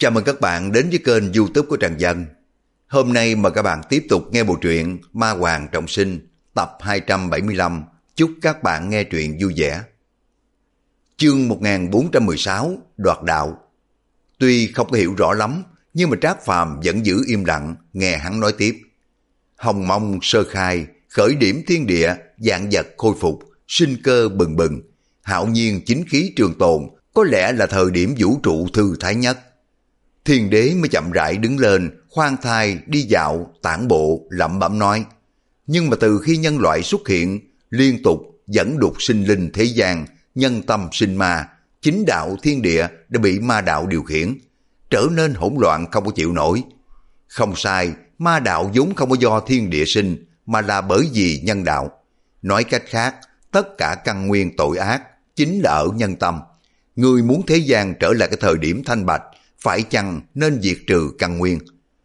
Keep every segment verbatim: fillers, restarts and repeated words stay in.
Chào mừng các bạn đến với kênh YouTube của Trần Dân. Hôm nay mời các bạn tiếp tục nghe bộ truyện Ma Hoàng Trọng Sinh tập hai trăm bảy mươi lăm. Chúc các bạn nghe truyện vui vẻ. Chương một nghìn bốn trăm mười sáu, Đoạt Đạo. Tuy không có hiểu rõ lắm, nhưng mà Trác Phàm vẫn giữ im lặng nghe hắn nói tiếp. Hồng mông sơ khai, khởi điểm thiên địa, vạn vật khôi phục, sinh cơ bừng bừng, hạo nhiên chính khí trường tồn, có lẽ là thời điểm vũ trụ thư thái nhất. Thiên đế mới chậm rãi đứng lên, khoan thai đi dạo, tản bộ, lẩm bẩm nói. Nhưng mà từ khi nhân loại xuất hiện, liên tục dẫn đục sinh linh thế gian, nhân tâm sinh ma, chính đạo thiên địa đã bị ma đạo điều khiển, trở nên hỗn loạn không có chịu nổi. Không sai, ma đạo vốn không có do thiên địa sinh, mà là bởi vì nhân đạo. Nói cách khác, tất cả căn nguyên tội ác chính là ở nhân tâm. Người muốn thế gian trở lại cái thời điểm thanh bạch, phải chăng nên diệt trừ căn nguyên?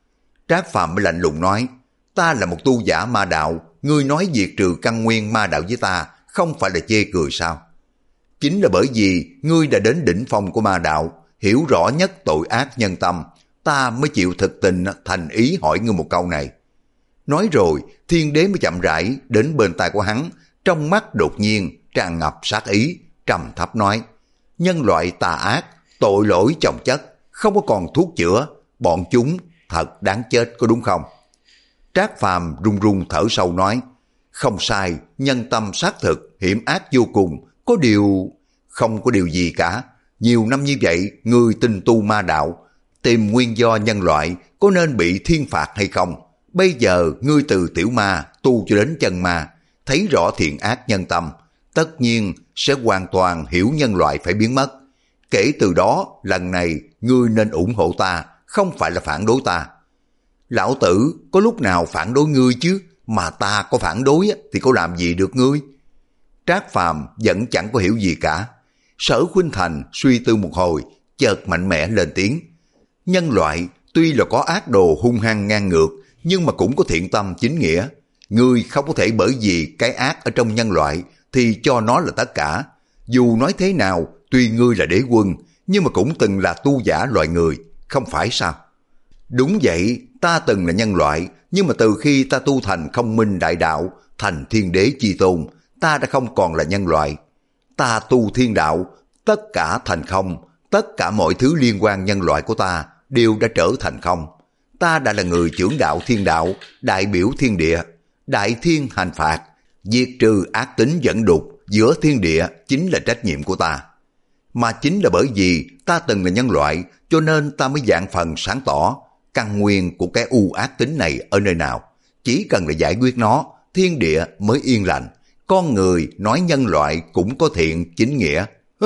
Trác Phàm mới lạnh lùng nói, ta là một tu giả ma đạo, ngươi nói diệt trừ căn nguyên ma đạo với ta, không phải là chê cười sao? Chính là bởi vì ngươi đã đến đỉnh phong của ma đạo, hiểu rõ nhất tội ác nhân tâm, ta mới chịu thực tình thành ý hỏi ngươi một câu này. Nói rồi, thiên đế mới chậm rãi đến bên tai của hắn, trong mắt đột nhiên tràn ngập sát ý, trầm thấp nói, nhân loại tà ác, tội lỗi chồng chất, không có còn thuốc chữa, bọn chúng thật đáng chết có đúng không? Trác Phàm run run thở sâu nói, không sai, nhân tâm xác thực, hiểm ác vô cùng, có điều... Không có điều gì cả, nhiều năm như vậy, ngươi tinh tu ma đạo, tìm nguyên do nhân loại có nên bị thiên phạt hay không? Bây giờ ngươi từ tiểu ma tu cho đến chân ma, thấy rõ thiện ác nhân tâm, tất nhiên sẽ hoàn toàn hiểu nhân loại phải biến mất. Kể từ đó, lần này ngươi nên ủng hộ ta, không phải là phản đối ta. Lão tử có lúc nào phản đối ngươi chứ, mà ta có phản đối thì có làm gì được ngươi? Trác Phàm vẫn chẳng có hiểu gì cả. Sở Khuynh Thành suy tư một hồi, chợt mạnh mẽ lên tiếng. Nhân loại tuy là có ác đồ hung hăng ngang ngược, nhưng mà cũng có thiện tâm chính nghĩa. Ngươi không có thể bởi vì cái ác ở trong nhân loại thì cho nó là tất cả. Dù nói thế nào, tuy ngươi là đế quân, nhưng mà cũng từng là tu giả loài người, không phải sao? Đúng vậy, ta từng là nhân loại, nhưng mà từ khi ta tu thành không minh đại đạo, thành thiên đế chi tôn, ta đã không còn là nhân loại. Ta tu thiên đạo, tất cả thành không, tất cả mọi thứ liên quan nhân loại của ta đều đã trở thành không. Ta đã là người trưởng đạo thiên đạo, đại biểu thiên địa, đại thiên hành phạt, diệt trừ ác tính dẫn đục giữa thiên địa chính là trách nhiệm của ta. Mà chính là bởi vì ta từng là nhân loại, cho nên ta mới dạng phần sáng tỏ căn nguyên của cái u ác tính này ở nơi nào. Chỉ cần là giải quyết nó, thiên địa mới yên lành. Con người nói nhân loại cũng có thiện chính nghĩa.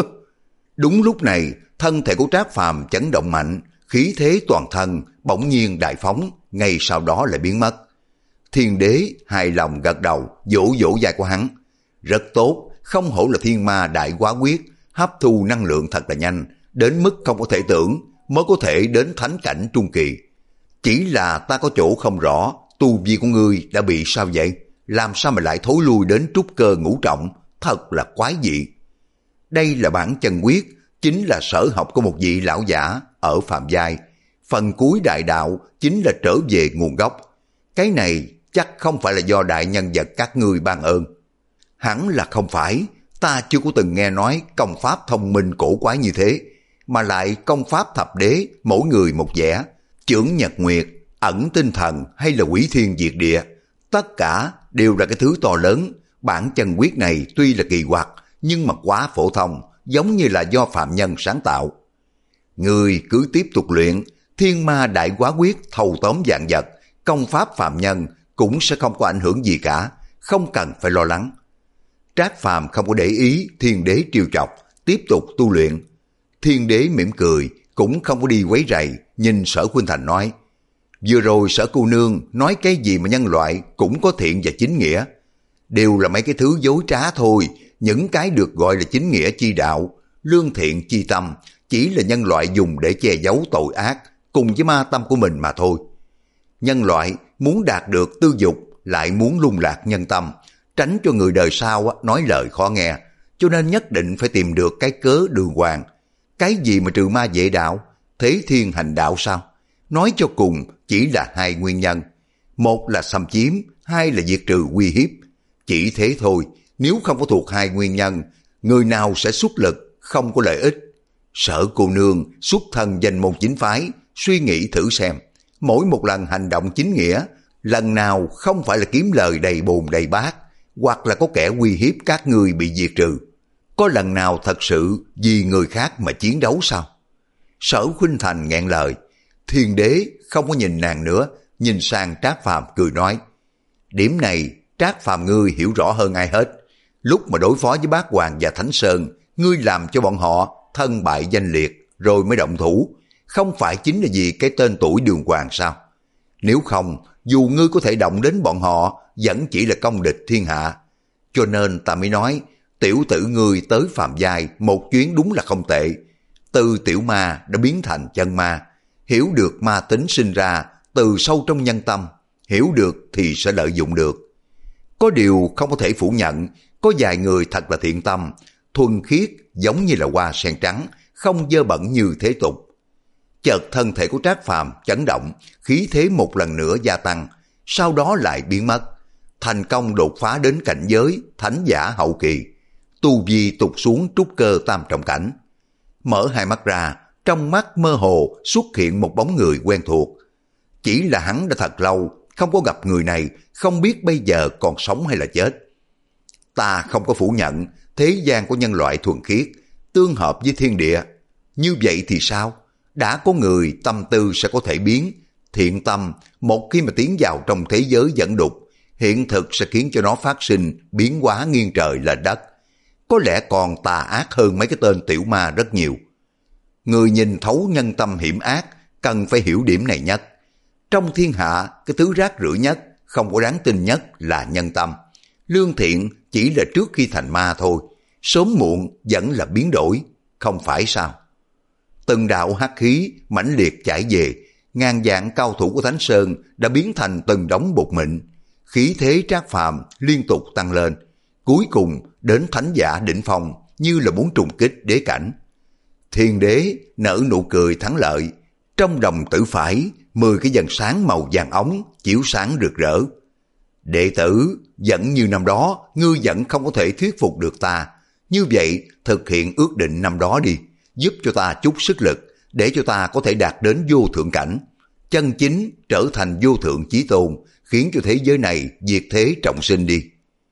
Đúng lúc này, thân thể của Trác Phàm chấn động mạnh, khí thế toàn thân bỗng nhiên đại phóng, ngay sau đó lại biến mất. Thiên đế hài lòng gật đầu, vỗ vỗ vai của hắn. Rất tốt, không hổ là thiên ma đại quá quyết, hấp thu năng lượng thật là nhanh, đến mức không có thể tưởng, mới có thể đến thánh cảnh trung kỳ. Chỉ là ta có chỗ không rõ, tu vi của ngươi đã bị sao vậy? Làm sao mà lại thối lui đến trúc cơ ngũ trọng, thật là quái dị. Đây là bản chân quyết, chính là sở học của một vị lão giả ở phàm giai. Phần cuối đại đạo chính là trở về nguồn gốc. Cái này chắc không phải là do đại nhân vật các ngươi ban ơn. Hẳn là không phải, ta chưa có từng nghe nói công pháp thông minh cổ quái như thế, mà lại công pháp thập đế, mỗi người một vẻ, chưởng nhật nguyệt, ẩn tinh thần hay là quỷ thiên diệt địa, tất cả đều là cái thứ to lớn. Bản chân quyết này tuy là kỳ quặc, nhưng mà quá phổ thông, giống như là do phạm nhân sáng tạo. Người cứ tiếp tục luyện, thiên ma đại quá quyết thâu tóm vạn vật, công pháp phạm nhân cũng sẽ không có ảnh hưởng gì cả, không cần phải lo lắng. Trác Phàm không có để ý thiên đế trêu chọc, tiếp tục tu luyện. Thiên đế mỉm cười, cũng không có đi quấy rầy, nhìn Sở Khuynh Thành nói, vừa rồi Sở cô nương nói cái gì mà nhân loại cũng có thiện và chính nghĩa, đều là mấy cái thứ dối trá thôi. Những cái được gọi là chính nghĩa chi đạo, lương thiện chi tâm, chỉ là nhân loại dùng để che giấu tội ác cùng với ma tâm của mình mà thôi. Nhân loại muốn đạt được tư dục, lại muốn lung lạc nhân tâm, tránh cho người đời sau nói lời khó nghe, cho nên nhất định phải tìm được cái cớ đường hoàng. Cái gì mà trừ ma vệ đạo thế thiên hành đạo sao? Nói cho cùng chỉ là hai nguyên nhân. Một là xâm chiếm, hai là diệt trừ uy hiếp. Chỉ thế thôi, nếu không có thuộc hai nguyên nhân, người nào sẽ xuất lực, không có lợi ích. Sở cô nương xuất thân danh môn chính phái, suy nghĩ thử xem. Mỗi một lần hành động chính nghĩa, lần nào không phải là kiếm lời đầy bồn đầy bát, hoặc là có kẻ uy hiếp các ngươi bị diệt trừ. Có lần nào thật sự vì người khác mà chiến đấu sao? Sở Khuynh Thành nghẹn lời. Thiên đế không có nhìn nàng nữa, nhìn sang Trác Phàm cười nói. Điểm này Trác Phàm ngươi hiểu rõ hơn ai hết. Lúc mà đối phó với Bát Hoàng và Thánh Sơn, ngươi làm cho bọn họ thân bại danh liệt rồi mới động thủ. Không phải chính là vì cái tên tuổi Đường Hoàng sao? Nếu không, dù ngươi có thể động đến bọn họ, vẫn chỉ là công địch thiên hạ. Cho nên ta mới nói, tiểu tử ngươi tới phàm giai một chuyến đúng là không tệ. Từ tiểu ma đã biến thành chân ma, hiểu được ma tính sinh ra từ sâu trong nhân tâm, hiểu được thì sẽ lợi dụng được. Có điều không có thể phủ nhận, có vài người thật là thiện tâm, thuần khiết giống như là hoa sen trắng, không dơ bẩn như thế tục. Chợt thân thể của Trác Phàm chấn động, khí thế một lần nữa gia tăng, sau đó lại biến mất. Thành công đột phá đến cảnh giới thánh giả hậu kỳ, tu vi tụt xuống trúc cơ tam trọng cảnh. Mở hai mắt ra, trong mắt mơ hồ xuất hiện một bóng người quen thuộc. Chỉ là hắn đã thật lâu không có gặp người này, không biết bây giờ còn sống hay là chết. Ta không có phủ nhận thế gian của nhân loại thuần khiết, tương hợp với thiên địa. Như vậy thì sao? Đã có người tâm tư sẽ có thể biến. Thiện tâm một khi mà tiến vào trong thế giới dẫn đục, hiện thực sẽ khiến cho nó phát sinh biến hóa nghiêng trời lệch đất. Có lẽ còn tà ác hơn mấy cái tên tiểu ma rất nhiều. Người nhìn thấu nhân tâm hiểm ác cần phải hiểu điểm này nhất. Trong thiên hạ, cái thứ rác rưởi nhất, không có đáng tin nhất là nhân tâm. Lương thiện chỉ là trước khi thành ma thôi, sớm muộn vẫn là biến đổi, không phải sao? Từng đạo hắc khí mãnh liệt chảy về, ngàn vạn cao thủ của Thánh Sơn đã biến thành từng đống bột mịn. Khí thế Trác Phàm liên tục tăng lên, cuối cùng đến thánh giả đỉnh phong, như là muốn trùng kích đế cảnh. Thiên đế nở nụ cười thắng lợi, trong đồng tử phải mười cái dần sáng màu vàng ống chiếu sáng rực rỡ. Đệ tử, vẫn như năm đó, ngươi vẫn không có thể thuyết phục được ta. Như vậy, thực hiện ước định năm đó đi, giúp cho ta chút sức lực, để cho ta có thể đạt đến vô thượng cảnh. Chân chính trở thành vô thượng chí tôn, khiến cho thế giới này diệt thế trọng sinh đi.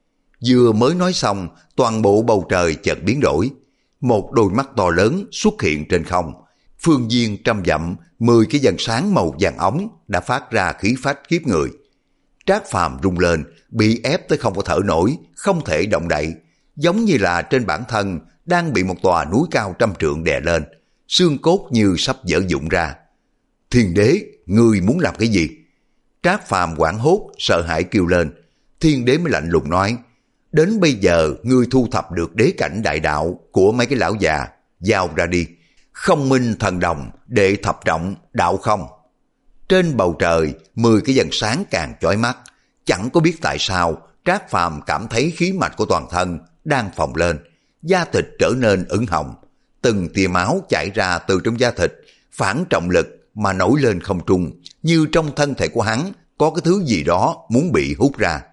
Vừa mới nói xong, toàn bộ bầu trời chợt biến đổi. Một đôi mắt to lớn xuất hiện trên không. Phương viên trăm dặm, mười cái dần sáng màu vàng ống đã phát ra khí phách khiếp người. Trác Phàm rung lên, bị ép tới không có thở nổi, không thể động đậy, giống như là trên bản thân đang bị một tòa núi cao trăm trượng đè lên, xương cốt như sắp vỡ vụn ra. Thiên đế, ngươi muốn làm cái gì? Trác Phàm hoảng hốt, sợ hãi kêu lên. Thiên đế mới lạnh lùng nói, đến bây giờ ngươi thu thập được đế cảnh đại đạo của mấy cái lão già, giao ra đi. Không minh thần đồng, đệ thập trọng, đạo không. Trên bầu trời, mười cái dần sáng càng chói mắt. Chẳng có biết tại sao, Trác Phàm cảm thấy khí mạch của toàn thân đang phồng lên, da thịt trở nên ửng hồng. Từng tia máu chảy ra từ trong da thịt, phản trọng lực mà nổi lên không trung, như trong thân thể của hắn có cái thứ gì đó muốn bị hút ra.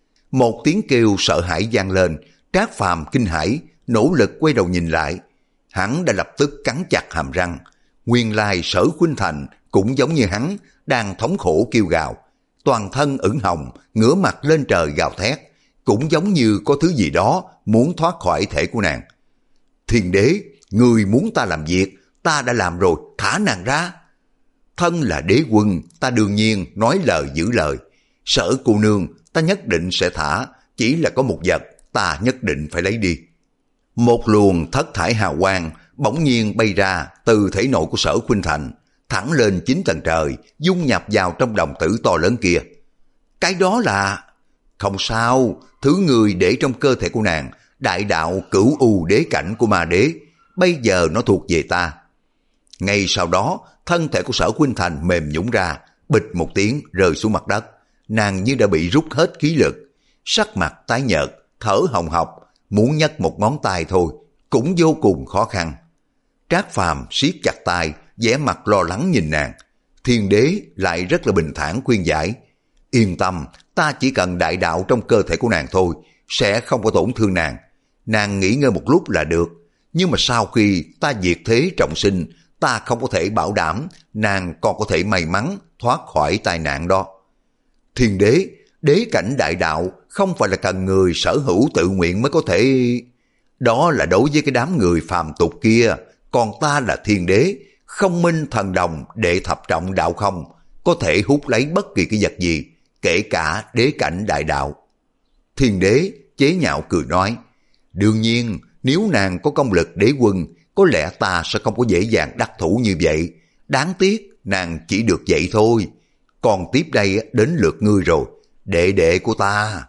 Một tiếng kêu sợ hãi vang lên, Trác Phàm kinh hãi, nỗ lực quay đầu nhìn lại. Hắn đã lập tức cắn chặt hàm răng. Nguyên lai Sở Khuynh Thành cũng giống như hắn, đang thống khổ kêu gào, toàn thân ửng hồng, ngửa mặt lên trời gào thét, cũng giống như có thứ gì đó muốn thoát khỏi thể của nàng. Thiên đế, người muốn ta làm việc, ta đã làm rồi, thả nàng ra. Thân là đế quân, ta đương nhiên nói lời giữ lời. Sở cô nương, ta nhất định sẽ thả, chỉ là có một vật, ta nhất định phải lấy đi. Một luồng thất thải hào quang bỗng nhiên bay ra từ thể nội của Sở Khuynh Thành, thẳng lên chín tầng trời, dung nhập vào trong đồng tử to lớn kia. Cái đó là... Không sao, thứ người để trong cơ thể của nàng, đại đạo cửu u đế cảnh của ma đế, bây giờ nó thuộc về ta. Ngay sau đó, thân thể của Sở Khuynh Thành mềm nhũn ra, bịch một tiếng rơi xuống mặt đất. Nàng như đã bị rút hết khí lực, sắc mặt tái nhợt, thở hồng hộc, muốn nhấc một ngón tay thôi cũng vô cùng khó khăn. Trác Phàm siết chặt tay, vẻ mặt lo lắng nhìn nàng. Thiên đế lại rất là bình thản khuyên giải. Yên tâm, ta chỉ cần đại đạo trong cơ thể của nàng thôi, sẽ không có tổn thương nàng. Nàng nghỉ ngơi một lúc là được. Nhưng mà sau khi ta diệt thế trọng sinh, ta không có thể bảo đảm nàng còn có thể may mắn thoát khỏi tai nạn đó. Thiên đế, đế cảnh đại đạo không phải là cần người sở hữu tự nguyện mới có thể... Đó là đối với cái đám người phàm tục kia, còn ta là thiên đế, không minh thần đồng đệ thập trọng đạo không, có thể hút lấy bất kỳ cái vật gì, kể cả đế cảnh đại đạo. Thiên đế chế nhạo cười nói, đương nhiên nếu nàng có công lực đế quân, có lẽ ta sẽ không có dễ dàng đắc thủ như vậy. Đáng tiếc nàng chỉ được vậy thôi. Còn tiếp đây đến lượt ngươi rồi, đệ đệ của ta.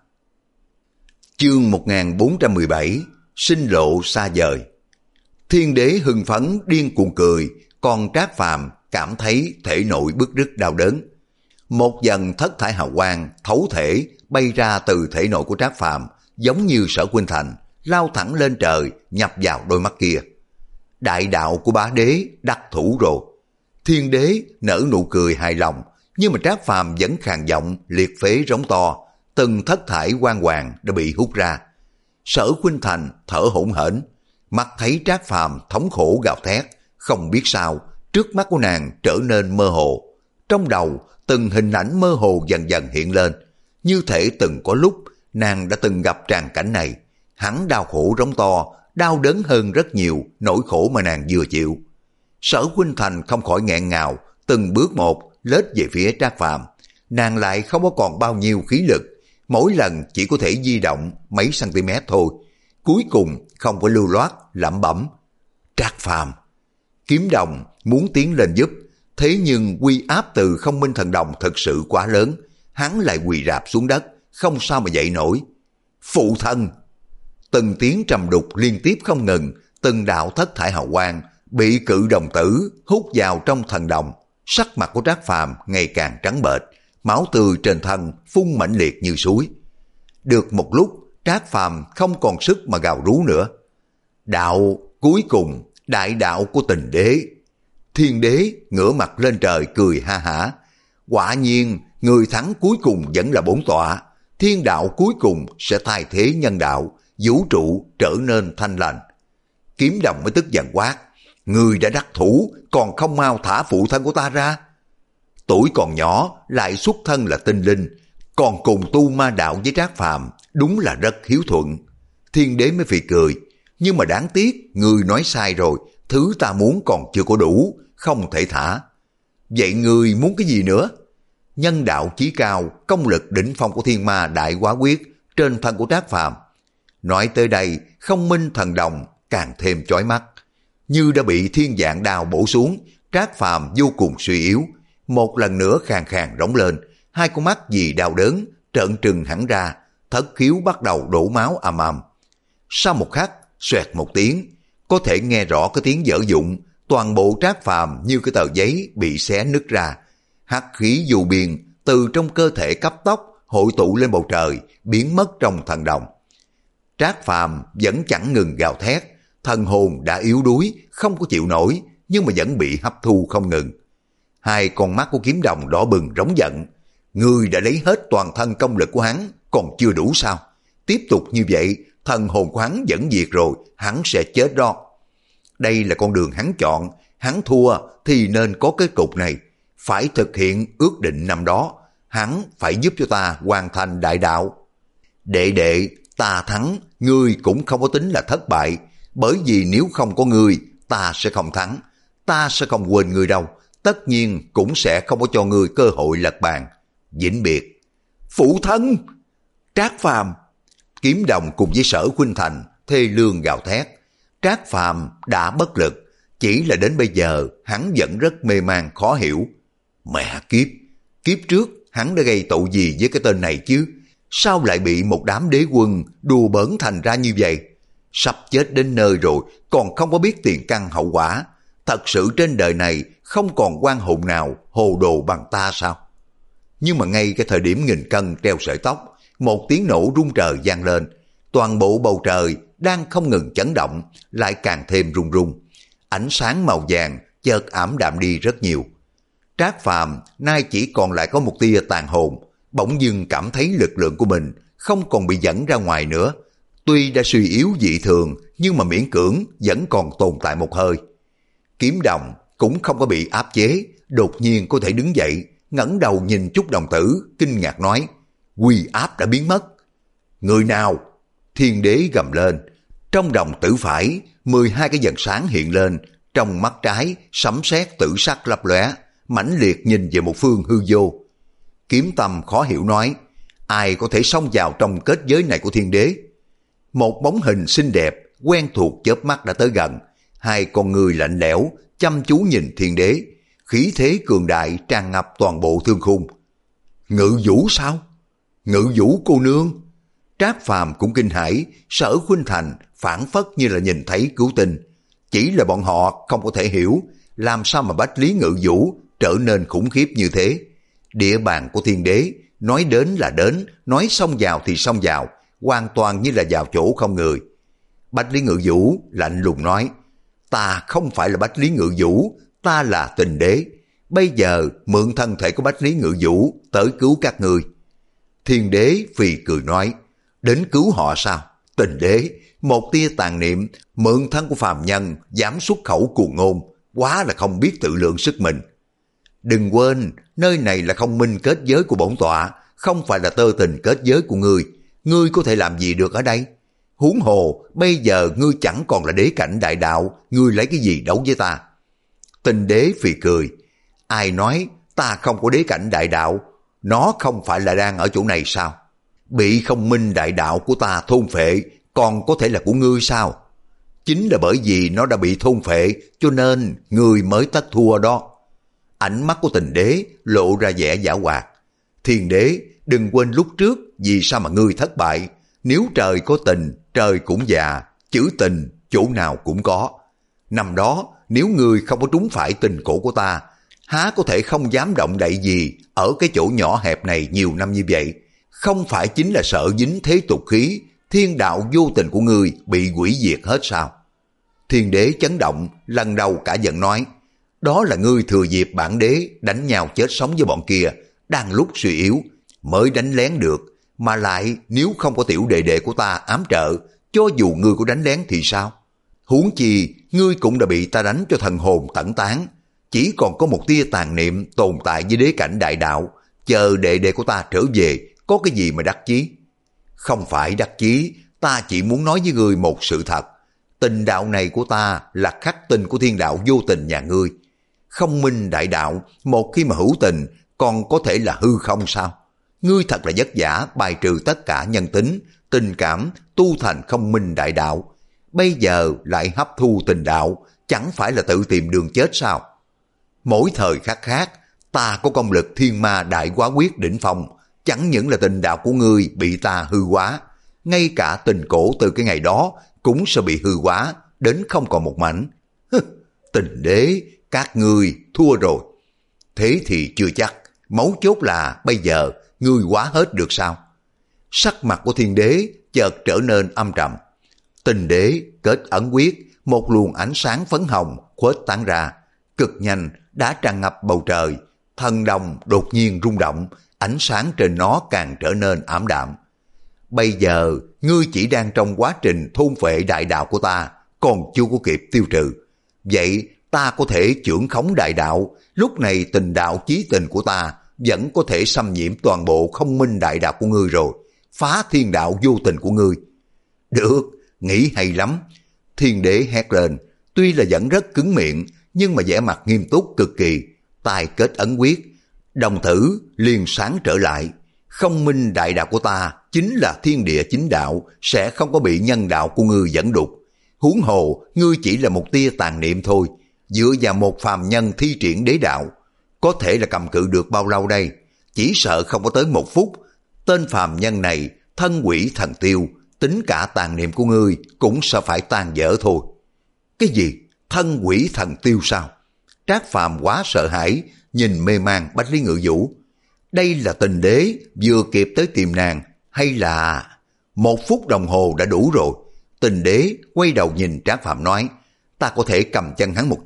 Chương một nghìn bốn trăm mười bảy, sinh lộ xa vời. Thiên đế hưng phấn điên cuồng cười, còn Trác Phàm cảm thấy thể nội bứt rứt đau đớn. Một dần thất thải hào quang thấu thể bay ra từ thể nội của Trác Phàm, giống như Sở Khuynh Thành, lao thẳng lên trời, nhập vào đôi mắt kia. Đại đạo của bá đế đắc thủ rồi. Thiên đế nở nụ cười hài lòng, nhưng mà Trác Phàm vẫn khàn giọng liệt phế rống to, từng thất thải quang hoàng đã bị hút ra. Sở Khuynh Thành thở hổn hển, mắt thấy Trác Phàm thống khổ gào thét, không biết sao, trước mắt của nàng trở nên mơ hồ. Trong đầu, từng hình ảnh mơ hồ dần dần hiện lên, như thể từng có lúc nàng đã từng gặp tràng cảnh này. Hắn đau khổ rống to, đau đớn hơn rất nhiều nỗi khổ mà nàng vừa chịu. Sở Khuynh Thành không khỏi nghẹn ngào, từng bước một lết về phía Trác Phàm. Nàng lại không có còn bao nhiêu khí lực, mỗi lần chỉ có thể di động mấy cm thôi. Cuối cùng không có lưu loát lẩm bẩm, Trác Phàm. Kiếm Đồng muốn tiến lên giúp, thế nhưng uy áp từ không minh thần đồng thật sự quá lớn, hắn lại quỳ rạp xuống đất, không sao mà dậy nổi. Phụ thân! Từng tiếng trầm đục liên tiếp không ngừng, từng đạo thất thải hào quang bị cự đồng tử hút vào trong thần đồng. Sắc mặt của Trác Phàm ngày càng trắng bệch, máu tươi trên thân phun mãnh liệt như suối. Được một lúc, Trác Phàm không còn sức mà gào rú nữa. Đạo cuối cùng, đại đạo của tình đế. Thiên đế ngửa mặt lên trời cười ha hả. Quả nhiên, người thắng cuối cùng vẫn là bổn tọa. Thiên đạo cuối cùng sẽ thay thế nhân đạo, vũ trụ trở nên thanh lành. Kiếm Đồng mới tức giận quát, người đã đắc thủ, còn không mau thả phụ thân của ta ra. Tuổi còn nhỏ, lại xuất thân là tinh linh, còn cùng tu ma đạo với Trác Phàm, đúng là rất hiếu thuận. Thiên đế mới phì cười, nhưng mà đáng tiếc, người nói sai rồi, thứ ta muốn còn chưa có đủ, không thể thả. Vậy người muốn cái gì nữa? Nhân đạo chí cao, công lực đỉnh phong của thiên ma đại quá quyết trên thân của Trác Phàm. Nói tới đây, không minh thần đồng càng thêm chói mắt. Như đã bị thiên dạng đao bổ xuống, Trác Phàm vô cùng suy yếu. Một lần nữa khàn khàn rống lên, hai con mắt vì đau đớn, trợn trừng hẳn ra, thất khiếu bắt đầu đổ máu ầm ầm. Sau một khắc, xoẹt một tiếng, có thể nghe rõ cái tiếng dở dụng, toàn bộ Trác Phàm như cái tờ giấy bị xé nứt ra. Hắc khí dù biên từ trong cơ thể cấp tốc hội tụ lên bầu trời, biến mất trong thần đồng. Trác Phàm vẫn chẳng ngừng gào thét, thần hồn đã yếu đuối, không có chịu nổi, nhưng mà vẫn bị hấp thu không ngừng. Hai con mắt của Kiếm Đồng đỏ bừng rống giận. Ngươi đã lấy hết toàn thân công lực của hắn, còn chưa đủ sao? Tiếp tục như vậy, thần hồn của hắn vẫn diệt rồi, hắn sẽ chết đó. Đây là con đường hắn chọn, hắn thua thì nên có kết cục này. Phải thực hiện ước định năm đó, hắn phải giúp cho ta hoàn thành đại đạo. Đệ đệ, ta thắng, ngươi cũng không có tính là thất bại, bởi vì nếu không có ngươi, ta sẽ không thắng. Ta sẽ không quên ngươi đâu, tất nhiên cũng sẽ không có cho ngươi cơ hội lật bàn. Vĩnh biệt. Phụ thân! Trác Phàm! Kiếm Đồng cùng với Sở Khuynh Thành thê lương gào thét. Trác Phàm đã bất lực, chỉ là đến bây giờ hắn vẫn rất mê man khó hiểu. Mẹ kiếp! Kiếp trước hắn đã gây tội gì với cái tên này chứ? Sao lại bị một đám đế quân đùa bỡn thành ra như vậy? Sắp chết đến nơi rồi, còn không có biết tiền căn hậu quả. Thật sự trên đời này không còn oan hồn nào hồ đồ bằng ta sao? Nhưng mà ngay cái thời điểm nghìn cân treo sợi tóc, một tiếng nổ rung trời vang lên. Toàn bộ bầu trời đang không ngừng chấn động, lại càng thêm rung rung. Ánh sáng màu vàng chợt ảm đạm đi rất nhiều. Trác Phàm nay chỉ còn lại có một tia tàn hồn, bỗng dưng cảm thấy lực lượng của mình không còn bị dẫn ra ngoài nữa. Tuy đã suy yếu dị thường, nhưng mà miễn cưỡng vẫn còn tồn tại một hơi. Kiếm Đồng cũng không có bị áp chế, đột nhiên có thể đứng dậy, ngẩng đầu nhìn Chúc Đồng Tử, kinh ngạc nói, uy áp đã biến mất. Người nào? Thiên Đế gầm lên. Trong đồng tử phải, mười hai cái vầng sáng hiện lên, trong mắt trái sấm sét tử sắc lấp lóe, mãnh liệt nhìn về một phương hư vô. Kiếm Tâm khó hiểu nói, ai có thể xông vào trong kết giới này của Thiên Đế? Một bóng hình xinh đẹp, quen thuộc chớp mắt đã tới gần, hai con người lạnh lẽo, chăm chú nhìn Thiên Đế, khí thế cường đại tràn ngập toàn bộ thương khung. Ngự Vũ sao? Ngự Vũ cô nương? Trác Phàm cũng kinh hãi, Sở Khuynh Thành phản phất như là nhìn thấy cứu tinh. Chỉ là bọn họ không có thể hiểu làm sao mà Bách Lý Ngự Vũ trở nên khủng khiếp như thế. Địa bàn của Thiên Đế, nói đến là đến, nói xông vào thì xông vào, hoàn toàn như là vào chỗ không người. Bách Lý Ngự Vũ lạnh lùng nói, ta không phải là Bách Lý Ngự Vũ, ta là Tình Đế. Bây giờ mượn thân thể của Bách Lý Ngự Vũ tới cứu các ngươi. Thiên Đế phì cười nói, đến cứu họ sao? Tình Đế, một tia tàn niệm, mượn thân của phàm nhân, dám xuất khẩu cuồng ngôn, quá là không biết tự lượng sức mình. Đừng quên, nơi này là không minh kết giới của bổn tọa, không phải là tơ tình kết giới của ngươi. Ngươi có thể làm gì được ở đây? Huống hồ, bây giờ ngươi chẳng còn là đế cảnh đại đạo, ngươi lấy cái gì đấu với ta? Tình Đế phì cười, ai nói ta không có đế cảnh đại đạo? Nó không phải là đang ở chỗ này sao? Bị không minh đại đạo của ta thôn phệ, còn có thể là của ngươi sao? Chính là bởi vì nó đã bị thôn phệ, cho nên ngươi mới tất thua đó. Ánh mắt của Tình Đế lộ ra vẻ giảo hoạt. Thiên Đế, đừng quên lúc trước vì sao mà ngươi thất bại. Nếu trời có tình, trời cũng già, chữ tình chỗ nào cũng có. Năm đó, nếu ngươi không có trúng phải tình cổ của ta, há có thể không dám động đậy gì ở cái chỗ nhỏ hẹp này nhiều năm như vậy. Không phải chính là sợ dính thế tục khí, thiên đạo vô tình của ngươi bị hủy diệt hết sao? Thiên Đế chấn động, lần đầu cả giận nói, đó là ngươi thừa dịp bản đế đánh nhau chết sống với bọn kia, đang lúc suy yếu, mới đánh lén được, mà lại nếu không có tiểu đệ đệ của ta ám trợ, cho dù ngươi có đánh lén thì sao? Huống chi, ngươi cũng đã bị ta đánh cho thần hồn tẩn tán, chỉ còn có một tia tàn niệm tồn tại với đế cảnh đại đạo, chờ đệ đệ của ta trở về, có cái gì mà đắc chí? Không phải đắc chí, ta chỉ muốn nói với ngươi một sự thật. Tình đạo này của ta là khắc tinh của thiên đạo vô tình nhà ngươi. Không minh đại đạo, một khi mà hữu tình, còn có thể là hư không sao? Ngươi thật là vất vả bài trừ tất cả nhân tính, tình cảm, tu thành không minh đại đạo. Bây giờ lại hấp thu tình đạo, chẳng phải là tự tìm đường chết sao? Mỗi thời khắc khác, ta có công lực thiên ma đại quá quyết đỉnh phong, chẳng những là tình đạo của ngươi bị ta hư hóa, ngay cả tình cổ từ cái ngày đó cũng sẽ bị hư hóa, đến không còn một mảnh. Tình Đế, các ngươi thua rồi. Thế thì chưa chắc, mấu chốt là bây giờ ngươi hóa hết được sao? Sắc mặt của Thiên Đế chợt trở nên âm trầm. Tình Đế kết ẩn quyết, một luồng ánh sáng phấn hồng khuếch tán ra, cực nhanh đã tràn ngập bầu trời. Thần đồng đột nhiên rung động, ánh sáng trên nó càng trở nên ảm đạm. Bây giờ ngươi chỉ đang trong quá trình thôn phệ đại đạo của ta, còn chưa có kịp tiêu trừ. Vậy ta có thể chưởng khống đại đạo, lúc này tình đạo chí tình của ta vẫn có thể xâm nhiễm toàn bộ không minh đại đạo của ngươi rồi, phá thiên đạo vô tình của ngươi. Được, nghĩ hay lắm. Thiên Đế hét lên, tuy là vẫn rất cứng miệng, nhưng mà vẻ mặt nghiêm túc cực kỳ, tài kết ấn quyết. Đồng tử liền sáng trở lại, không minh đại đạo của ta chính là thiên địa chính đạo, sẽ không có bị nhân đạo của ngươi dẫn đục. Huống hồ, ngươi chỉ là một tia tàn niệm thôi, dựa vào một phàm nhân thi triển đế đạo, có thể là cầm cự được bao lâu đây? Chỉ sợ không có tới một phút. Tên phàm nhân này thân quỷ thần tiêu, tính cả tàn niệm của ngươi cũng sẽ phải tan dở thôi. Cái gì? Thân quỷ thần tiêu sao? Trác Phàm quá sợ hãi, nhìn mê man Bách Lý Ngự Vũ. Đây là Tình Đế vừa kịp tới tìm nàng, hay là... Một phút đồng hồ đã đủ rồi. Tình Đế quay đầu nhìn Trác Phàm nói, ta có thể cầm chân hắn một chút,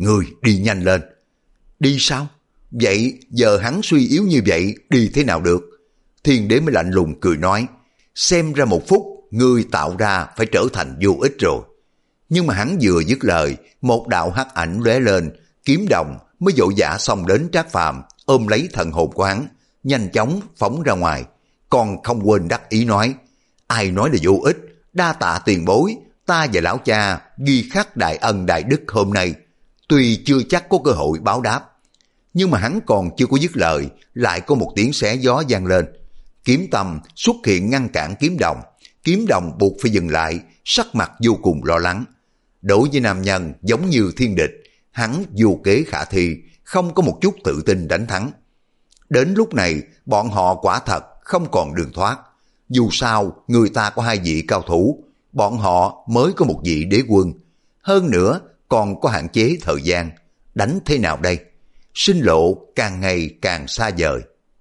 Ngươi đi nhanh lên. Đi sao? Vậy giờ hắn suy yếu như vậy đi thế nào được? Thiên đế mới lạnh lùng cười nói, xem ra một phút ngươi tạo ra phải trở thành vô ích rồi. Nhưng mà hắn vừa dứt lời, một đạo hắc ảnh lóe lên, kiếm đồng mới vội vã xông đến Trác Phàm, ôm lấy thần hồn của hắn, nhanh chóng phóng ra ngoài, còn không quên đắc ý nói, ai nói là vô ích, đa tạ tiền bối, ta và lão cha ghi khắc đại ân đại đức hôm nay, tuy chưa chắc có cơ hội báo đáp. Nhưng mà hắn còn chưa có dứt lời, lại có một tiếng xé gió vang lên. Kiếm Tâm xuất hiện ngăn cản kiếm đồng, kiếm đồng buộc phải dừng lại, sắc mặt vô cùng lo lắng. Đối với nam nhân giống như thiên địch, hắn vô kế khả thi, không có một chút tự tin đánh thắng. Đến lúc này, bọn họ quả thật không còn đường thoát. Dù sao, người ta có hai vị cao thủ, bọn họ mới có một vị đế quân. Hơn nữa, còn có hạn chế thời gian. Đánh thế nào đây? Sinh lộ càng ngày càng xa vời.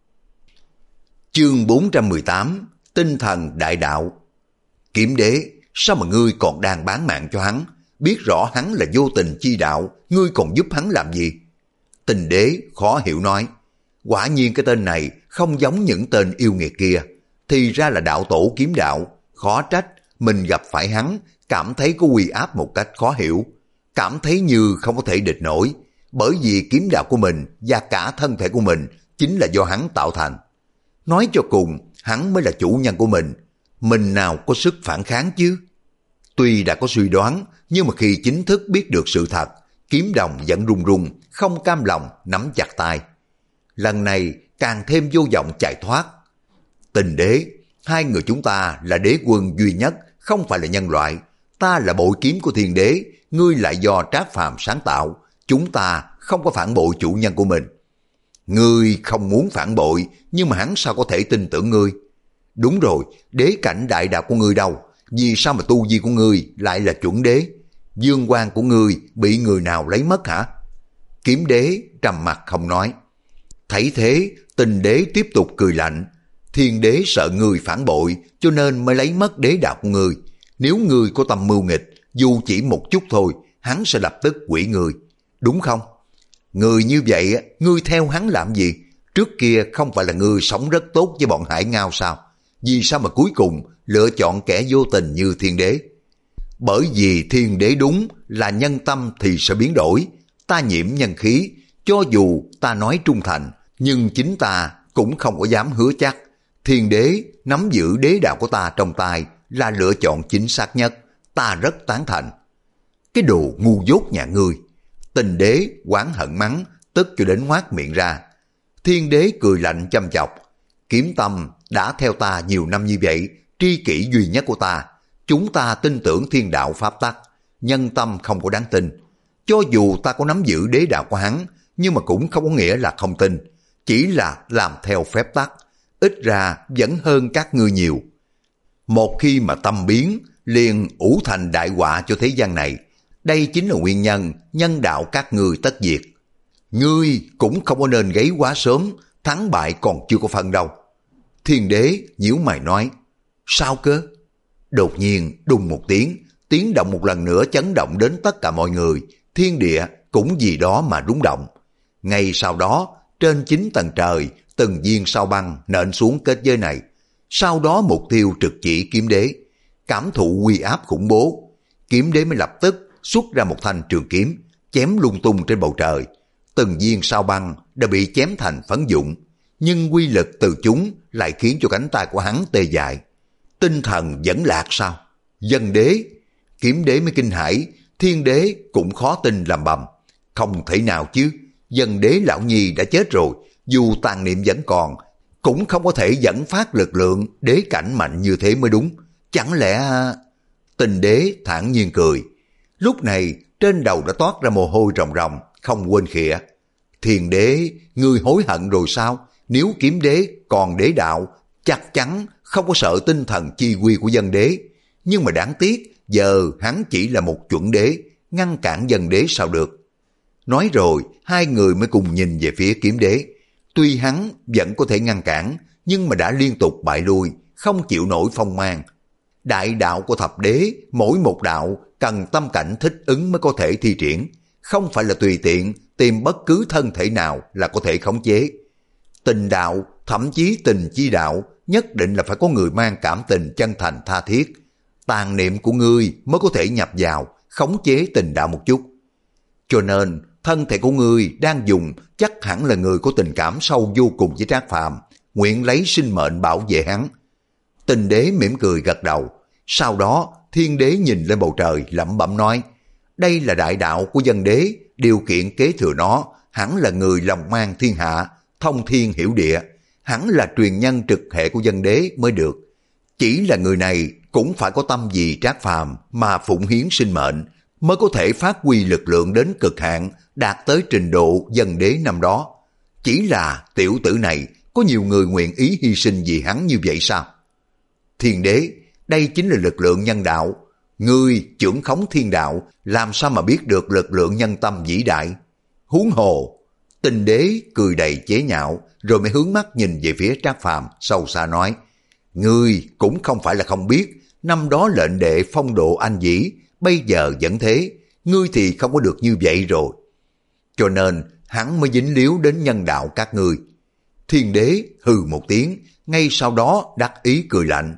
Chương bốn trăm mười tám, Tinh thần đại đạo. Kiếm đế, sao mà ngươi còn đang bán mạng cho hắn? Biết rõ hắn là vô tình chi đạo, ngươi còn giúp hắn làm gì? Tình đế khó hiểu nói, quả nhiên cái tên này không giống những tên yêu nghiệt kia, thì ra là đạo tổ kiếm đạo, khó trách mình gặp phải hắn, cảm thấy có uy áp một cách khó hiểu, cảm thấy như không có thể địch nổi, bởi vì kiếm đạo của mình và cả thân thể của mình chính là do hắn tạo thành. Nói cho cùng, hắn mới là chủ nhân của mình, mình nào có sức phản kháng chứ? Tuy đã có suy đoán, nhưng mà khi chính thức biết được sự thật, kiếm đồng vẫn run run, không cam lòng nắm chặt tay. Lần này càng thêm vô vọng chạy thoát. Tình đế, hai người chúng ta là đế quân duy nhất, không phải là nhân loại. Ta là bội kiếm của thiên đế, ngươi lại do Trác Phàm sáng tạo. Chúng ta không có phản bội chủ nhân của mình. Ngươi không muốn phản bội, nhưng mà hắn sao có thể tin tưởng ngươi? Đúng rồi, đế cảnh đại đạo của ngươi đâu? Vì sao mà tu vi của ngươi lại là chuẩn đế? Dương quang của ngươi bị người nào lấy mất hả? Kiếm đế trầm mặt không nói. Thấy thế, Tình đế tiếp tục cười lạnh. Thiên đế sợ ngươi phản bội, cho nên mới lấy mất đế đạo của ngươi. Nếu ngươi có tâm mưu nghịch, dù chỉ một chút thôi, hắn sẽ lập tức quỷ ngươi. Đúng không? Người như vậy, ngươi theo hắn làm gì? Trước kia không phải là ngươi sống rất tốt với bọn Hải Ngao sao? Vì sao mà cuối cùng lựa chọn kẻ vô tình như thiên đế? Bởi vì thiên đế đúng là nhân tâm thì sẽ biến đổi. Ta nhiễm nhân khí, cho dù ta nói trung thành, nhưng chính ta cũng không có dám hứa chắc. Thiên đế nắm giữ đế đạo của ta trong tay là lựa chọn chính xác nhất. Ta rất tán thành. Cái đồ ngu dốt nhà ngươi! Tình đế oán hận mắng, tức cho đến ngoác miệng ra. Thiên đế cười lạnh châm chọc. Kiếm Tâm đã theo ta nhiều năm như vậy, tri kỷ duy nhất của ta. Chúng ta tin tưởng thiên đạo pháp tắc, nhân tâm không có đáng tin. Cho dù ta có nắm giữ đế đạo của hắn, nhưng mà cũng không có nghĩa là không tin. Chỉ là làm theo phép tắc, ít ra vẫn hơn các ngươi nhiều. Một khi mà tâm biến, liền ủ thành đại họa cho thế gian này. Đây chính là nguyên nhân nhân đạo các ngươi tất diệt. Ngươi cũng không có nên gáy quá sớm, thắng bại còn chưa có phân đâu. Thiên đế nhíu mày nói, sao cơ? Đột nhiên đùng một tiếng, tiếng động một lần nữa chấn động đến tất cả mọi người, thiên địa cũng vì đó mà rung động. Ngay sau đó, trên chín tầng trời, từng viên sao băng nện xuống kết giới này. Sau đó mục tiêu trực chỉ kiếm đế, cảm thụ uy áp khủng bố. Kiếm đế mới lập tức xuất ra một thanh trường kiếm, chém lung tung trên bầu trời. Từng viên sao băng đã bị chém thành phấn vụn, nhưng quy lực từ chúng lại khiến cho cánh tay của hắn tê dại. Tinh thần vẫn lạc sao? Dân đế! Kiếm đế mới kinh hãi, thiên đế cũng khó tin làm bầm. Không thể nào chứ, dân đế lão nhi đã chết rồi, dù tàn niệm vẫn còn, cũng không có thể dẫn phát lực lượng đế cảnh mạnh như thế mới đúng. Chẳng lẽ... Tình đế thản nhiên cười. Lúc này trên đầu đã toát ra mồ hôi ròng ròng, không quên khịa. Thiên đế, ngươi hối hận rồi sao? Nếu kiếm đế còn đế đạo, chắc chắn không có sợ tinh thần chi quy của dân đế. Nhưng mà đáng tiếc, giờ hắn chỉ là một chuẩn đế, ngăn cản dân đế sao được. Nói rồi, hai người mới cùng nhìn về phía kiếm đế. Tuy hắn vẫn có thể ngăn cản, nhưng mà đã liên tục bại lui, không chịu nổi phong mang. Đại đạo của thập đế, mỗi một đạo cần tâm cảnh thích ứng mới có thể thi triển. không phải là tùy tiện tìm bất cứ thân thể nào là có thể khống chế. Tình đạo, thậm chí tình chi đạo, nhất định là phải có người mang cảm tình chân thành tha thiết. Tàn niệm của ngươi mới có thể nhập vào, khống chế tình đạo một chút. Cho nên, thân thể của ngươi đang dùng chắc hẳn là người có tình cảm sâu vô cùng với Trác Phàm, nguyện lấy sinh mệnh bảo vệ hắn. Tình đế mỉm cười gật đầu. Sau đó, thiên đế nhìn lên bầu trời lẩm bẩm nói, đây là đại đạo của dân đế, điều kiện kế thừa nó, hẳn là người lòng mang thiên hạ, thông thiên hiểu địa, hẳn là truyền nhân trực hệ của dân đế mới được. Chỉ là người này cũng phải có tâm vì Trác Phàm mà phụng hiến sinh mệnh, mới có thể phát huy lực lượng đến cực hạn, đạt tới trình độ dân đế năm đó. Chỉ là tiểu tử này có nhiều người nguyện ý hy sinh vì hắn như vậy sao? Thiên đế, đây chính là lực lượng nhân đạo. Ngươi trưởng khống thiên đạo, làm sao mà biết được lực lượng nhân tâm vĩ đại? Huống hồ, Tình đế cười đầy chế nhạo, rồi mới hướng mắt nhìn về phía Trác Phàm sâu xa nói, ngươi cũng không phải là không biết, năm đó lệnh đệ phong độ anh dĩ, bây giờ vẫn thế, ngươi thì không có được như vậy rồi. Cho nên hắn mới dính líu đến nhân đạo các ngươi. Thiên đế hừ một tiếng, ngay sau đó đắc ý cười lạnh.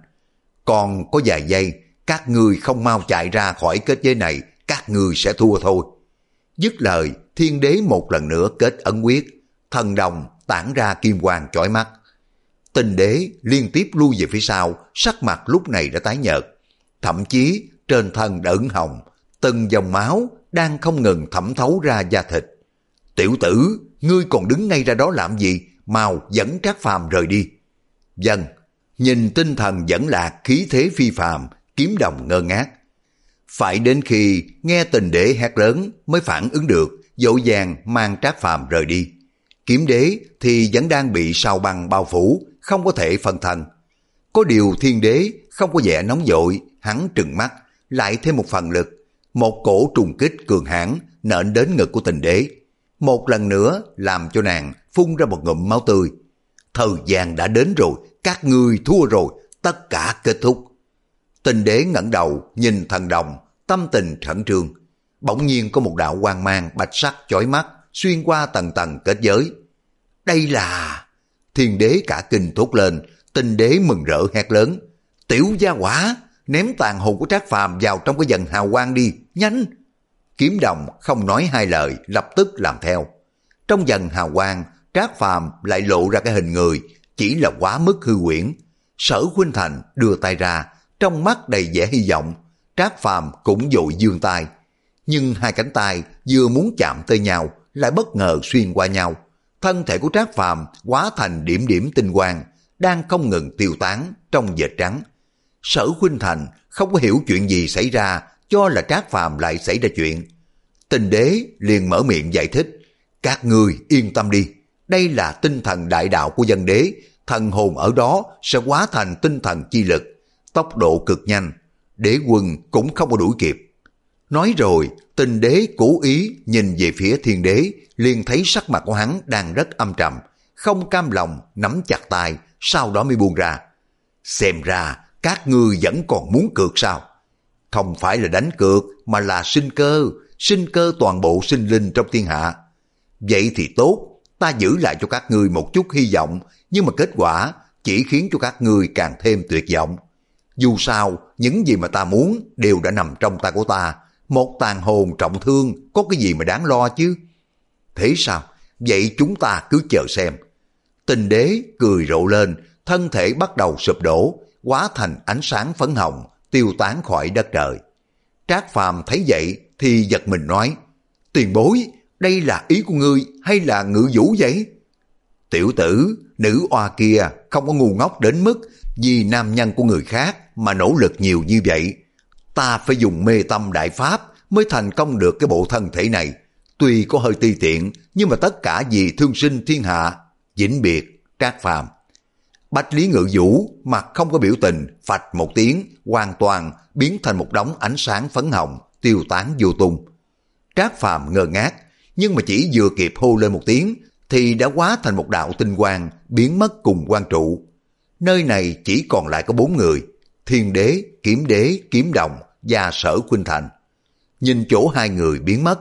Còn có vài giây, các ngươi không mau chạy ra khỏi kết giới này, các ngươi sẽ thua thôi. Dứt lời, thiên đế một lần nữa kết ấn quyết, thần đồng tản ra kim quang chói mắt. Tình đế liên tiếp lui về phía sau, sắc mặt lúc này đã tái nhợt, thậm chí trên thân đã ửng hồng, từng dòng máu đang không ngừng thẩm thấu ra da thịt. Tiểu tử, ngươi còn đứng ngay ra đó làm gì? Mau dẫn Trác Phàm rời đi. Vâng. Nhìn tinh thần dẫn lạc, khí thế phi phàm, kiếm đồng ngơ ngác. Phải đến khi nghe tình đế hét lớn mới phản ứng được, dội vàng mang Trác Phàm rời đi. Kiếm đế thì vẫn đang bị sao băng bao phủ, không có thể phân thân. Có điều thiên đế không có vẻ nóng vội, hắn trừng mắt, lại thêm một phần lực. Một cổ trùng kích cường hãn nện đến ngực của tình đế. Một lần nữa làm cho nàng phun ra một ngụm máu tươi. Thời gian đã đến rồi, các ngươi thua rồi, tất cả kết thúc. Tình đế ngẩng đầu nhìn thần đồng, tâm tình khẩn trương. Bỗng nhiên có một đạo quang mang bạch sắc chói mắt xuyên qua tầng tầng kết giới. Đây là... Thiên đế cả kinh thốt lên, tình đế mừng rỡ hét lớn. Tiểu gia hỏa, ném tàn hồn của Trác Phàm vào trong cái dần hào quang đi, nhanh! Kiếm đồng không nói hai lời, lập tức làm theo. Trong dần hào quang, Trác Phàm lại lộ ra cái hình người, chỉ là quá mức hư huyễn. Sở Khuynh Thành đưa tay ra, trong mắt đầy vẻ hy vọng. Trác Phàm cũng vội giương tay, nhưng hai cánh tay vừa muốn chạm tới nhau, lại bất ngờ xuyên qua nhau. Thân thể của Trác Phàm hóa thành điểm điểm tinh quang, đang không ngừng tiêu tán trong vệt trắng. Sở Khuynh Thành không có hiểu chuyện gì xảy ra, cho là Trác Phàm lại xảy ra chuyện. Tình đế liền mở miệng giải thích, các ngươi yên tâm đi, đây là tinh thần đại đạo của dân đế, thần hồn ở đó sẽ hóa thành tinh thần chi lực, tốc độ cực nhanh, đế quân cũng không có đuổi kịp. Nói rồi, tình đế cố ý nhìn về phía thiên đế, liền thấy sắc mặt của hắn đang rất âm trầm, không cam lòng nắm chặt tay, sau đó mới buông ra. Xem ra các ngươi vẫn còn muốn cược sao? Không phải là đánh cược mà là sinh cơ, sinh cơ toàn bộ sinh linh trong thiên hạ. Vậy thì tốt, ta giữ lại cho các ngươi một chút hy vọng, nhưng mà kết quả chỉ khiến cho các ngươi càng thêm tuyệt vọng. Dù sao, những gì mà ta muốn đều đã nằm trong tay của ta, một tàn hồn trọng thương có cái gì mà đáng lo chứ? Thế sao? Vậy chúng ta cứ chờ xem. Tình đế cười rộ lên, thân thể bắt đầu sụp đổ, hóa thành ánh sáng phấn hồng, tiêu tán khỏi đất trời. Trác Phàm thấy vậy thì giật mình nói, tiền bối, đây là ý của ngươi hay là ngự vũ vậy? Tiểu tử, nữ oa kia không có ngu ngốc đến mức vì nam nhân của người khác mà nỗ lực nhiều như vậy. Ta phải dùng mê tâm đại pháp mới thành công được cái bộ thân thể này. Tuy có hơi ti tiện, nhưng mà tất cả vì thương sinh thiên hạ. Vĩnh biệt, Trác Phàm. Bách Lý Ngự Vũ mặt không có biểu tình, phạch một tiếng, hoàn toàn biến thành một đống ánh sáng phấn hồng, tiêu tán vô tung. Trác Phàm ngơ ngác, nhưng mà chỉ vừa kịp hô lên một tiếng, thì đã hóa thành một đạo tinh quang, biến mất cùng quang trụ. Nơi này chỉ còn lại có bốn người, Thiên Đế, Kiếm Đế, Kiếm Đồng và Sở Khuynh Thành. Nhìn chỗ hai người biến mất,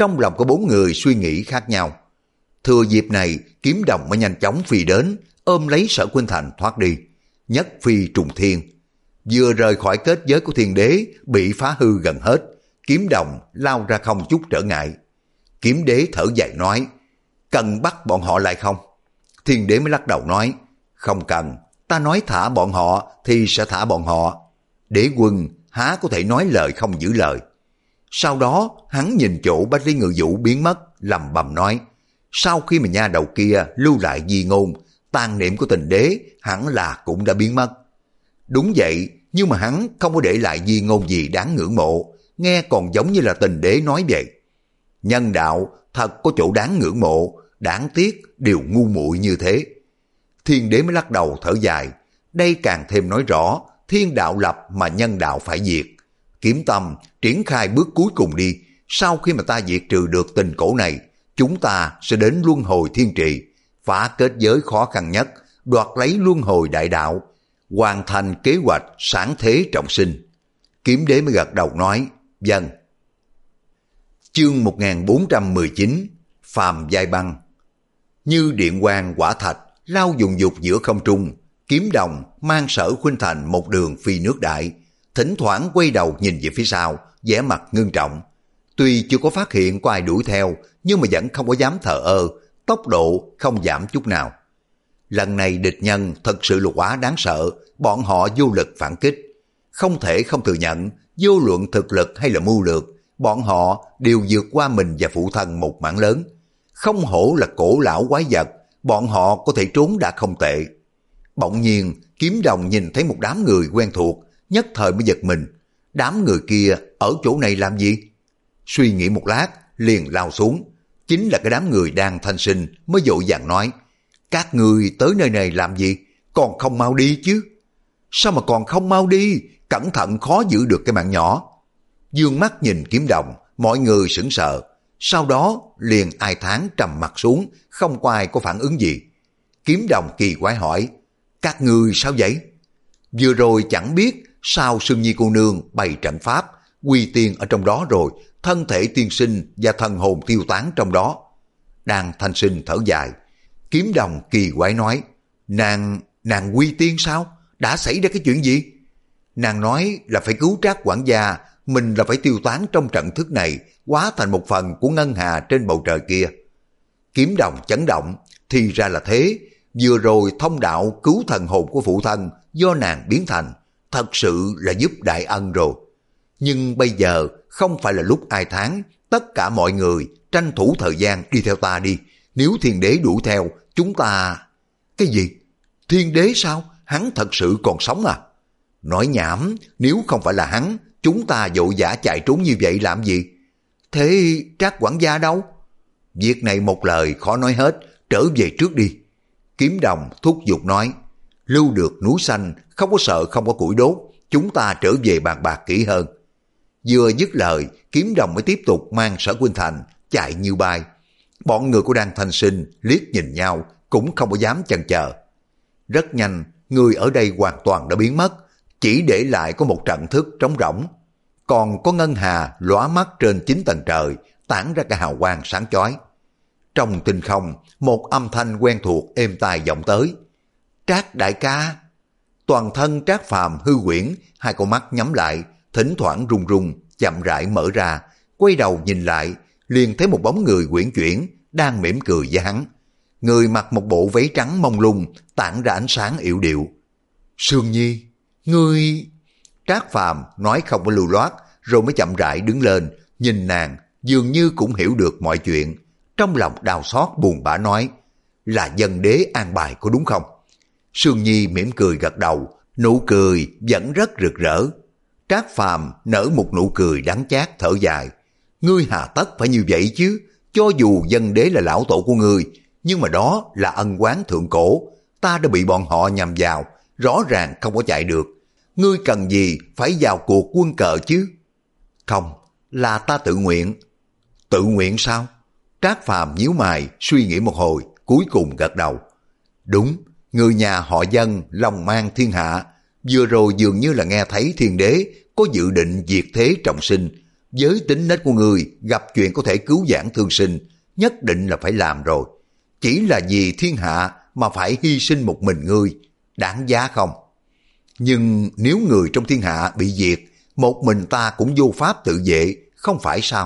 Trong lòng có bốn người suy nghĩ khác nhau. Thừa dịp này, Kiếm Đồng mới nhanh chóng phi đến, ôm lấy Sở Khuynh Thành thoát đi. Nhất phi trùng thiên. Vừa rời khỏi kết giới của thiên đế, bị phá hư gần hết. Kiếm Đồng lao ra không chút trở ngại. Kiếm đế thở dài nói, cần bắt bọn họ lại không? Thiên đế mới lắc đầu nói, không cần, ta nói thả bọn họ thì sẽ thả bọn họ. Đế quân há có thể nói lời không giữ lời. Sau đó hắn nhìn chỗ Bách Lý Ngự Vũ biến mất, lầm bầm nói, sau khi mà nha đầu kia lưu lại di ngôn, tàn niệm của tình đế hẳn là cũng đã biến mất. Đúng vậy, nhưng mà hắn không có để lại di ngôn gì đáng ngưỡng mộ, nghe còn giống như là tình đế nói vậy. Nhân đạo thật có chỗ đáng ngưỡng mộ, đáng tiếc đều ngu muội như thế. Thiên đế mới lắc đầu thở dài, đây càng thêm nói rõ thiên đạo lập mà nhân đạo phải diệt. Kiếm Tâm triển khai bước cuối cùng đi, sau khi mà ta diệt trừ được tình cổ này, chúng ta sẽ đến luân hồi thiên trì, phá kết giới khó khăn nhất, đoạt lấy luân hồi đại đạo, hoàn thành kế hoạch sáng thế trọng sinh. Kiếm đế mới gật đầu nói, vâng. Chương một nghìn bốn trăm mười chín, Phàm Giai Băng. Như điện quang quả thạch, lao dùng dục giữa không trung, Kiếm Đồng mang Sở Khuynh Thành một đường phi nước đại, thỉnh thoảng quay đầu nhìn về phía sau, vẻ mặt ngưng trọng. Tuy chưa có phát hiện có ai đuổi theo, nhưng mà vẫn không có dám thờ ơ, tốc độ không giảm chút nào. Lần này địch nhân thật sự là quá đáng sợ, bọn họ vô lực phản kích. Không thể không thừa nhận, vô luận thực lực hay là mưu lược, bọn họ đều vượt qua mình và phụ thân một mảng lớn. Không hổ là cổ lão quái vật, bọn họ có thể trốn đã không tệ. Bỗng nhiên, Kiếm Đồng nhìn thấy một đám người quen thuộc, nhất thời mới giật mình. Đám người kia ở chỗ này làm gì? Suy nghĩ một lát, liền lao xuống. Chính là cái đám người đang thanh sinh, mới vội vàng nói, các người tới nơi này làm gì? Còn không mau đi chứ? Sao mà còn không mau đi? Cẩn thận khó giữ được cái mạng nhỏ. Dương mắt nhìn Kiếm Đồng, mọi người sững sờ. Sau đó liền ai thán trầm mặt xuống, không có ai có phản ứng gì. Kiếm Đồng kỳ quái hỏi, các người sao vậy? Vừa rồi chẳng biết sao Sương Nhi cô nương bày trận pháp, quy tiên ở trong đó rồi, thân thể tiên sinh và thần hồn tiêu tán trong đó. Đang thanh sinh thở dài. Kiếm Đồng kỳ quái nói, nàng, nàng quy tiên sao? Đã xảy ra cái chuyện gì? Nàng nói là phải cứu Trác quản gia, mình là phải tiêu tán trong trận thức này, hóa thành một phần của ngân hà trên bầu trời kia. Kiếm Đồng chấn động, thì ra là thế, vừa rồi thông đạo cứu thần hồn của phụ thân do nàng biến thành, thật sự là giúp đại ân rồi. Nhưng bây giờ không phải là lúc ai thán, tất cả mọi người tranh thủ thời gian đi theo ta đi, nếu thiên đế đuổi theo, chúng ta... Cái gì? Thiên đế sao? Hắn thật sự còn sống à? Nói nhảm, nếu không phải là hắn, chúng ta vội vã chạy trốn như vậy làm gì? Thế Trác quản gia đâu? Việc này một lời khó nói hết, trở về trước đi. Kiếm Đồng thúc giục nói, lưu được núi xanh, không có sợ không có củi đốt, chúng ta trở về bàn bạc kỹ hơn. Vừa dứt lời, Kiếm Đồng mới tiếp tục mang Sở Khuynh Thành chạy như bay. Bọn người của Đan Thanh Sinh liếc nhìn nhau, cũng không có dám chần chờ. Rất nhanh, người ở đây hoàn toàn đã biến mất, chỉ để lại có một trận thức trống rỗng. Còn có ngân hà lóa mắt trên chín tầng trời, tản ra cả hào quang sáng chói. Trong tinh không, một âm thanh quen thuộc êm tai vọng tới. Trác đại ca! Toàn thân Trác Phàm hư huyễn, hai con mắt nhắm lại, thỉnh thoảng run run, chậm rãi mở ra, quay đầu nhìn lại, liền thấy một bóng người uyển chuyển, đang mỉm cười với hắn. Người mặc một bộ váy trắng mông lung, tản ra ánh sáng yểu điệu. Sương Nhi, ngươi... Trác Phàm nói không có lưu loát, rồi mới chậm rãi đứng lên, nhìn nàng, dường như cũng hiểu được mọi chuyện. Trong lòng đau xót buồn bã nói, là dân đế an bài có đúng không? Sương Nhi mỉm cười gật đầu, nụ cười vẫn rất rực rỡ. Trác Phàm nở một nụ cười đắng chát thở dài. Ngươi hà tất phải như vậy chứ, cho dù dân đế là lão tổ của ngươi, nhưng mà đó là ân oán thượng cổ, ta đã bị bọn họ nhằm vào, rõ ràng không có chạy được. Ngươi cần gì phải vào cuộc quân cờ chứ? Không, là ta tự nguyện. Tự nguyện sao? Trác Phàm nhíu mày, suy nghĩ một hồi, cuối cùng gật đầu. Đúng, người nhà họ Dân lòng mang thiên hạ, vừa rồi dường như là nghe thấy thiên đế có dự định diệt thế trọng sinh, với tính nết của người, gặp chuyện có thể cứu vãn thương sinh, nhất định là phải làm rồi. Chỉ là vì thiên hạ mà phải hy sinh một mình ngươi, đáng giá không? Nhưng nếu người trong thiên hạ bị diệt, một mình ta cũng vô pháp tự vệ, không phải sao?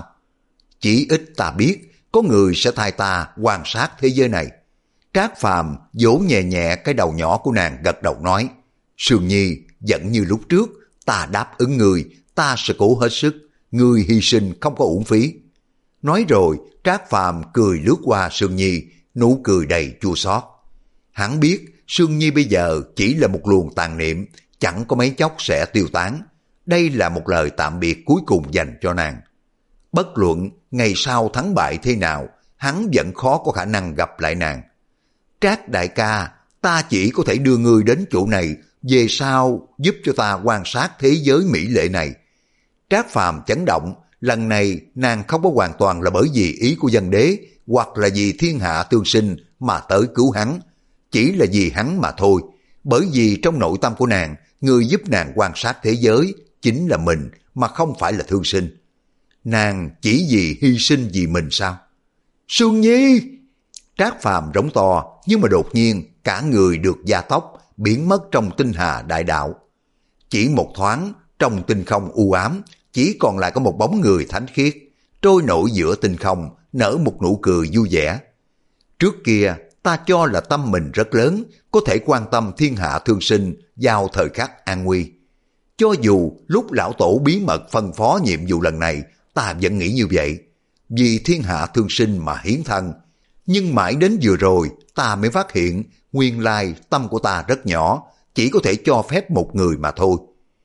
Chỉ ít ta biết, có người sẽ thay ta quan sát thế giới này. Trác Phàm vỗ nhẹ nhẹ cái đầu nhỏ của nàng, gật đầu nói, Sương Nhi, vẫn như lúc trước, ta đáp ứng người, ta sẽ cố hết sức, người hy sinh không có uổng phí. Nói rồi, Trác Phàm cười lướt qua Sương Nhi, nụ cười đầy chua xót. Hắn biết Sương Nhi bây giờ chỉ là một luồng tàn niệm, chẳng có mấy chốc sẽ tiêu tán. Đây là một lời tạm biệt cuối cùng dành cho nàng. Bất luận ngày sau thắng bại thế nào, hắn vẫn khó có khả năng gặp lại nàng. Trác đại ca, ta chỉ có thể đưa ngươi đến chỗ này, về sau giúp cho ta quan sát thế giới mỹ lệ này. Trác Phàm chấn động, lần này nàng không có hoàn toàn là bởi vì ý của dân đế, hoặc là vì thiên hạ tương sinh mà tới cứu hắn, chỉ là vì hắn mà thôi. Bởi vì trong nội tâm của nàng, người giúp nàng quan sát thế giới chính là mình, mà không phải là thương sinh. Nàng chỉ vì hy sinh vì mình sao? Sương Nhi! Trác Phàm rống to, nhưng mà đột nhiên cả người được gia tốc, biến mất trong tinh hà đại đạo. Chỉ một thoáng, trong tinh không u ám, chỉ còn lại có một bóng người thánh khiết, trôi nổi giữa tinh không, nở một nụ cười vui vẻ. Trước kia, ta cho là tâm mình rất lớn, có thể quan tâm thiên hạ thương sinh vào thời khắc an nguy. Cho dù lúc lão tổ bí mật phân phó nhiệm vụ lần này, ta vẫn nghĩ như vậy, vì thiên hạ thương sinh mà hiến thân. Nhưng mãi đến vừa rồi, ta mới phát hiện, nguyên lai tâm của ta rất nhỏ, chỉ có thể cho phép một người mà thôi.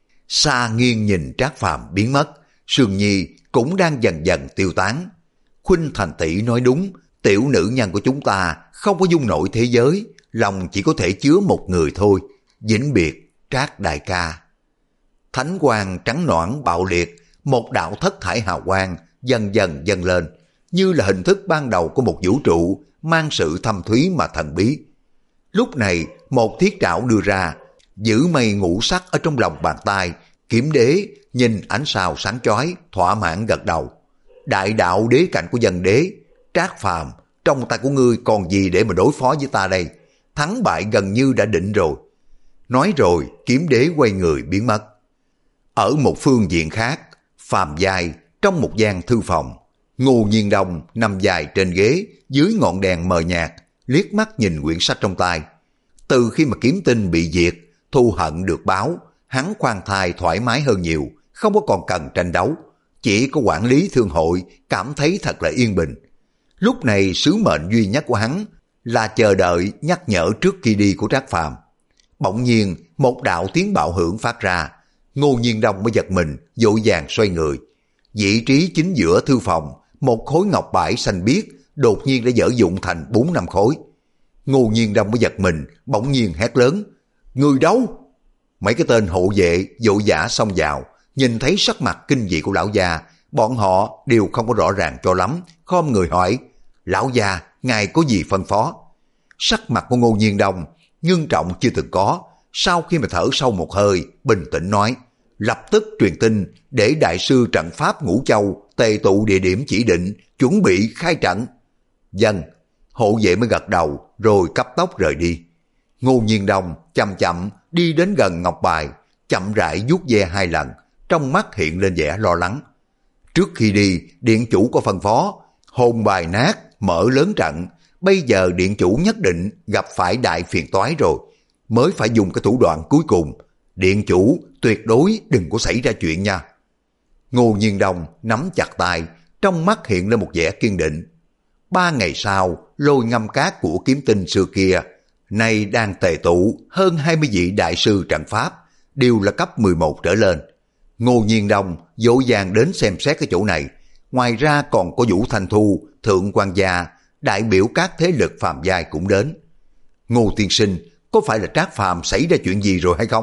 Xa nghiêng nhìn Trác Phàm biến mất, Sương Nhi cũng đang dần dần tiêu tán. Khuynh Thành tỷ nói đúng, tiểu nữ nhân của chúng ta không có dung nổi thế giới, lòng chỉ có thể chứa một người thôi. Vĩnh biệt, Trác đại ca. Thánh quang trắng nõn bạo liệt, một đạo thất thải hào quang dần dần dần lên, như là hình thức ban đầu của một vũ trụ, mang sự thâm thúy mà thần bí. Lúc này, một thiết trảo đưa ra, giữ mây ngũ sắc ở trong lòng bàn tay, Kiếm Đế nhìn ánh sao sáng chói, thỏa mãn gật đầu. Đại đạo đế cảnh của dân đế, Trác Phàm, trong tay của ngươi còn gì để mà đối phó với ta đây? Thắng bại gần như đã định rồi. Nói rồi, Kiếm Đế quay người biến mất. Ở một phương diện khác, Phàm Giai trong một gian thư phòng, Ngô Nhiên Đông nằm dài trên ghế dưới ngọn đèn mờ nhạt, liếc mắt nhìn quyển sách trong tay. Từ khi mà Kiếm Tinh bị diệt, thù hận được báo, hắn khoan thai thoải mái hơn nhiều, không có còn cần tranh đấu. Chỉ có quản lý thương hội cảm thấy thật là yên bình. Lúc này sứ mệnh duy nhất của hắn là chờ đợi nhắc nhở trước khi đi của Trác Phàm. Bỗng nhiên một đạo tiếng bạo hưởng phát ra, Ngô Nhiên Đông mới giật mình, vội vàng xoay người. Vị trí chính giữa thư phòng, một khối ngọc bãi xanh biếc đột nhiên đã dở dụng thành bốn năm khối. Ngô Nhiên Đông mới giật mình, bỗng nhiên hét lớn, người đâu? Mấy cái tên hộ vệ vội vã xông vào, nhìn thấy sắc mặt kinh dị của lão già, bọn họ đều không có rõ ràng cho lắm, khom người hỏi, lão già, ngài có gì phân phó? Sắc mặt của Ngô Nhiên Đông ngưng trọng chưa từng có, sau khi mà thở sâu một hơi, bình tĩnh nói, lập tức truyền tin để đại sư trận pháp Ngũ Châu tề tụ địa điểm chỉ định, chuẩn bị khai trận. Dân, hộ vệ mới gật đầu, rồi cấp tốc rời đi. Ngô Nhiên Đông chậm chậm đi đến gần ngọc bài, chậm rãi vuốt ve hai lần, trong mắt hiện lên vẻ lo lắng. Trước khi đi, điện chủ có phân phó, hồn bài nát, mở lớn trận, bây giờ điện chủ nhất định gặp phải đại phiền toái rồi, mới phải dùng cái thủ đoạn cuối cùng. Điện chủ tuyệt đối đừng có xảy ra chuyện nha. Ngô Nhiên Đông nắm chặt tay, trong mắt hiện lên một vẻ kiên định. Ba ngày sau, lôi ngâm cát của Kiếm Tinh xưa kia, nay đang tề tụ hơn hai mươi vị đại sư trận pháp, đều là cấp mười một trở lên. Ngô Nhiên Đông dỗ dàng đến xem xét cái chỗ này. Ngoài ra còn có Vũ Thanh Thu, Thượng Quan Gia, đại biểu các thế lực phàm giai cũng đến. Ngô tiên sinh, có phải là Trác Phàm xảy ra chuyện gì rồi hay không?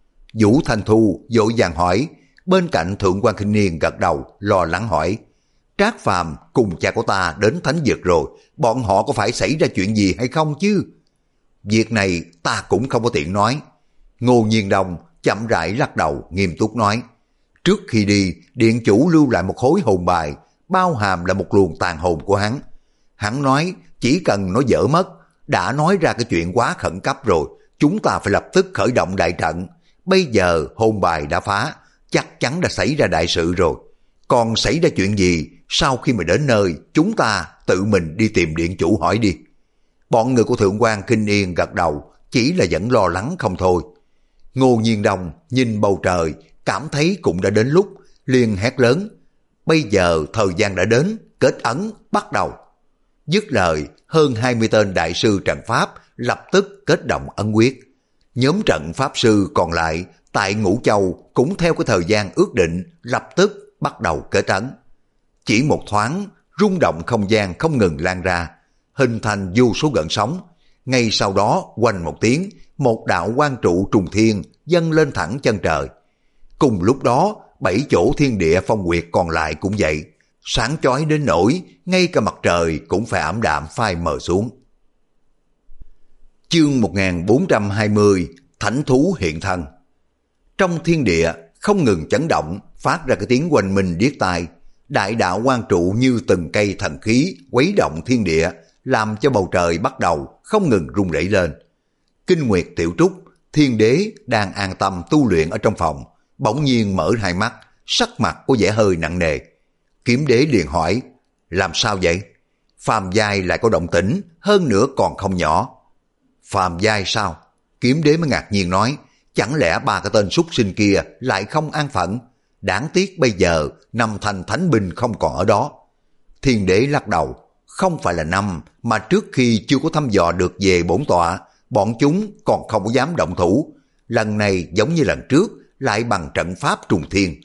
Vũ Thanh Thu dỗ dàng hỏi, bên cạnh Thượng Quan Khinh Niên gật đầu, lo lắng hỏi, Trác Phàm cùng cha của ta đến thánh vực rồi, bọn họ có phải xảy ra chuyện gì hay không chứ? Việc này ta cũng không có tiện nói. Ngô Nhiên Đông chậm rãi lắc đầu, nghiêm túc nói, Trước khi đi, điện chủ lưu lại một khối hồn bài, bao hàm là một luồng tàn hồn của hắn. Hắn nói chỉ cần nó dở mất, đã nói ra cái chuyện quá khẩn cấp rồi, chúng ta phải lập tức khởi động đại trận. Bây giờ hồn bài đã phá, chắc chắn đã xảy ra đại sự rồi. Còn xảy ra chuyện gì, sau khi mà đến nơi, chúng ta tự mình đi tìm điện chủ hỏi đi. Bọn người của Thượng quan Kinh Yên gật đầu, chỉ là vẫn lo lắng không thôi. Ngô Nhiên Đông nhìn bầu trời, cảm thấy cũng đã đến lúc, liền hét lớn. Bây giờ thời gian đã đến, kết ấn, bắt đầu. Dứt lời, hơn hai mươi tên đại sư trận pháp lập tức kết động ấn quyết. Nhóm trận pháp sư còn lại tại Ngũ Châu cũng theo cái thời gian ước định lập tức bắt đầu kết ấn. Chỉ một thoáng, rung động không gian không ngừng lan ra, hình thành vô số gợn sóng. Ngay sau đó, quanh một tiếng, một đạo quang trụ trùng thiên dâng lên thẳng chân trời. Cùng lúc đó, bảy chỗ thiên địa phong quyệt còn lại cũng vậy, sáng chói đến nỗi ngay cả mặt trời cũng phải ảm đạm phai mờ xuống. Chương một nghìn bốn trăm hai mươi, Thánh thú hiện thân. Trong thiên địa không ngừng chấn động, phát ra cái tiếng oanh minh điếc tai. Đại đạo quang trụ như từng cây thần khí quấy động thiên địa, làm cho bầu trời bắt đầu không ngừng rung rẩy lên. Kinh Nguyệt Tiểu Trúc, Thiên Đế đang an tâm tu luyện ở trong phòng, bỗng nhiên mở hai mắt, sắc mặt có vẻ hơi nặng nề. Kiếm Đế liền hỏi, làm sao vậy? Phàm giai lại có động tĩnh, hơn nữa còn không nhỏ. Phàm giai sao? Kiếm Đế mới ngạc nhiên nói, chẳng lẽ ba cái tên súc sinh kia lại không an phận? Đáng tiếc bây giờ năm thành thánh binh không còn ở đó. Thiên Đế lắc đầu, không phải là năm, mà trước khi chưa có thăm dò được về bổn tọa, bọn chúng còn không có dám động thủ. Lần này giống như lần trước, lại bằng trận pháp trùng thiên.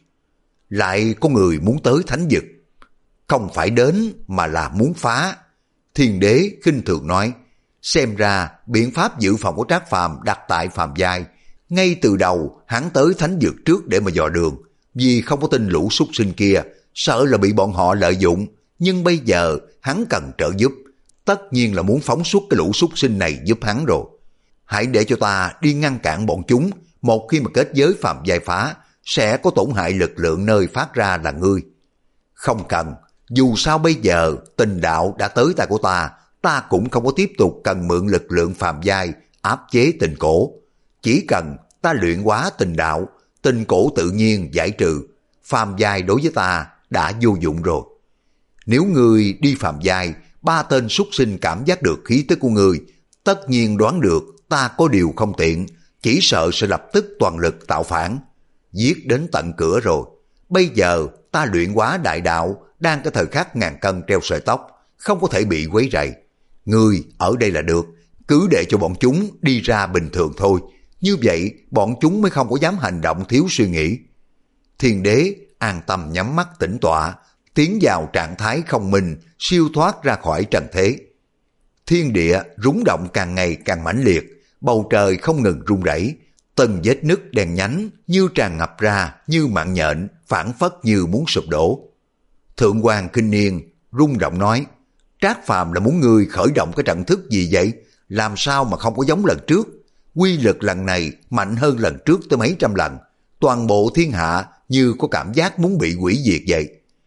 Lại có người muốn tới thánh vực. Không phải đến mà là muốn phá. Thiên Đế khinh thường nói, xem ra biện pháp dự phòng của Trác Phàm đặt tại phàm giai. Ngay từ đầu hắn tới thánh vực trước để mà dò đường, vì không có tin lũ súc sinh kia, sợ là bị bọn họ lợi dụng. Nhưng bây giờ hắn cần trợ giúp, tất nhiên là muốn phóng xuất cái lũ súc sinh này giúp hắn rồi. Hãy để cho ta đi ngăn cản bọn chúng, một khi mà kết giới phàm giai phá, sẽ có tổn hại lực lượng nơi phát ra là ngươi. Không cần, dù sao bây giờ tình đạo đã tới tay của ta, ta cũng không có tiếp tục cần mượn lực lượng phàm giai áp chế tình cổ. Chỉ cần ta luyện hóa tình đạo, tình cổ tự nhiên giải trừ, phàm giai đối với ta đã vô dụng rồi. Nếu ngươi đi phàm giai, ba tên súc sinh cảm giác được khí tức của ngươi, tất nhiên đoán được ta có điều không tiện, chỉ sợ sẽ lập tức toàn lực tạo phản, giết đến tận cửa rồi. Bây giờ ta luyện hóa đại đạo, đang cái thời khắc ngàn cân treo sợi tóc, không có thể bị quấy rầy. Ngươi ở đây là được, cứ để cho bọn chúng đi ra bình thường thôi, như vậy bọn chúng mới không có dám hành động thiếu suy nghĩ. Thiên Đế an tâm nhắm mắt tĩnh tọa, tiến vào trạng thái không minh, siêu thoát ra khỏi trần thế. Thiên địa rúng động càng ngày càng mãnh liệt, bầu trời không ngừng rung rẩy, từng vết nứt đen nhánh như tràn ngập ra như mạng nhện, phảng phất như muốn sụp đổ. Thượng quan Kinh Niên rung động nói, Trác Phàm là muốn ngươi khởi động cái trận thức gì vậy? Làm sao mà không có giống lần trước? Quy lực lần này mạnh hơn lần trước tới mấy trăm lần, toàn bộ thiên hạ như có cảm giác muốn bị hủy diệt vậy.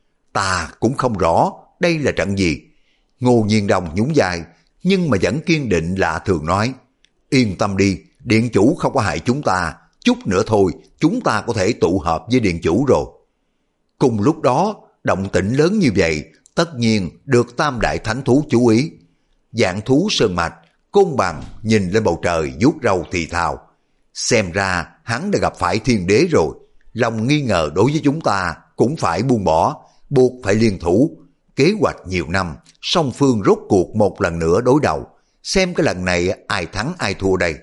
Ta cũng không rõ đây là trận gì. Ngô Nhiên Đông nhún vai, nhưng mà vẫn kiên định lạ thường nói, yên tâm đi, điện chủ không có hại chúng ta, chút nữa thôi chúng ta có thể tụ hợp với điện chủ rồi. Cùng lúc đó, động tĩnh lớn như vậy, tất nhiên được tam đại thánh thú chú ý. Dạng thú sơn mạch, Côn Bằng nhìn lên bầu trời vuốt râu thì thào, xem ra hắn đã gặp phải Thiên Đế rồi, lòng nghi ngờ đối với chúng ta cũng phải buông bỏ, buộc phải liên thủ. Kế hoạch nhiều năm, song phương rốt cuộc một lần nữa đối đầu, xem cái lần này ai thắng ai thua đây.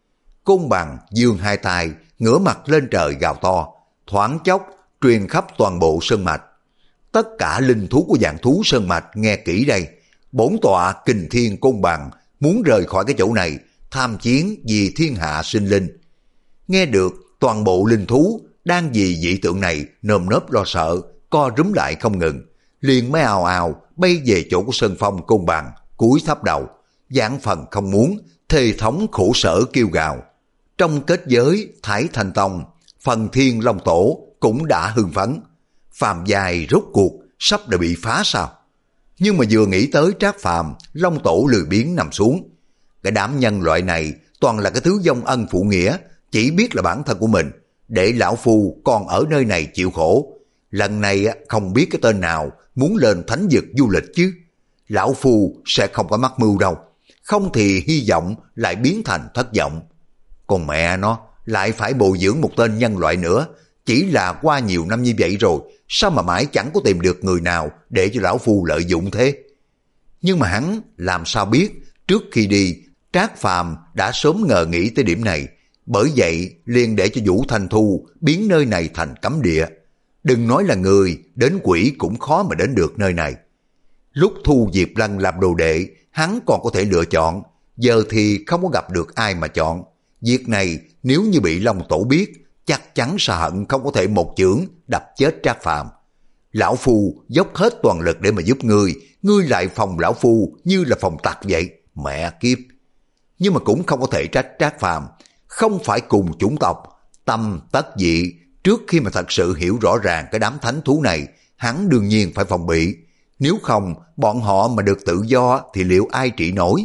Côn Bằng giương hai tay, ngửa mặt lên trời gào to, thoáng chốc truyền khắp toàn bộ sơn mạch. Tất cả linh thú của dạng thú sơn mạch nghe kỹ đây, bổn tọa Kình Thiên Côn Bằng muốn rời khỏi cái chỗ này, tham chiến vì thiên hạ sinh linh. Nghe được, toàn bộ linh thú đang vì dị tượng này nơm nớp lo sợ, co rúm lại không ngừng, liền mới ào ào bay về chỗ của Sơn Phong Côn Bằng, cúi thấp đầu, giảng phần không muốn, thề thống khổ sở kêu gào. Trong kết giới Thái Thanh Tông, Phần Thiên Long Tổ cũng đã hưng phấn. Phàm giai rốt cuộc sắp đã bị phá sao? Nhưng mà vừa nghĩ tới Trác Phàm, Long Tổ lười biếng nằm xuống. Cái đám nhân loại này toàn là cái thứ vong ân phụ nghĩa, chỉ biết là bản thân của mình, để lão phu còn ở nơi này chịu khổ. Lần này không biết cái tên nào muốn lên thánh vực du lịch chứ. Lão phu sẽ không có mắc mưu đâu, không thì hy vọng lại biến thành thất vọng. Còn mẹ nó lại phải bồi dưỡng một tên nhân loại nữa, chỉ là qua nhiều năm như vậy rồi, sao mà mãi chẳng có tìm được người nào để cho lão phu lợi dụng thế? Nhưng mà hắn làm sao biết trước khi đi Trác Phàm đã sớm ngờ nghĩ tới điểm này, bởi vậy liền để cho Vũ Thanh Thu biến nơi này thành cấm địa. Đừng nói là người, đến quỷ cũng khó mà đến được nơi này. Lúc thu Diệp Lân làm đồ đệ, hắn còn có thể lựa chọn, giờ thì không có gặp được ai mà chọn. Việc này nếu như bị Long Tổ biết, chắc chắn sa hận không có thể một chưởng đập chết Trác Phàm. Lão phu dốc hết toàn lực để mà giúp ngươi, ngươi lại phòng lão phu như là phòng tặc vậy, mẹ kiếp. Nhưng mà cũng không có thể trách Trác Phàm, không phải cùng chủng tộc, tâm tất dị. Trước khi mà thật sự hiểu rõ ràng cái đám thánh thú này, hắn đương nhiên phải phòng bị. Nếu không, bọn họ mà được tự do thì liệu ai trị nổi?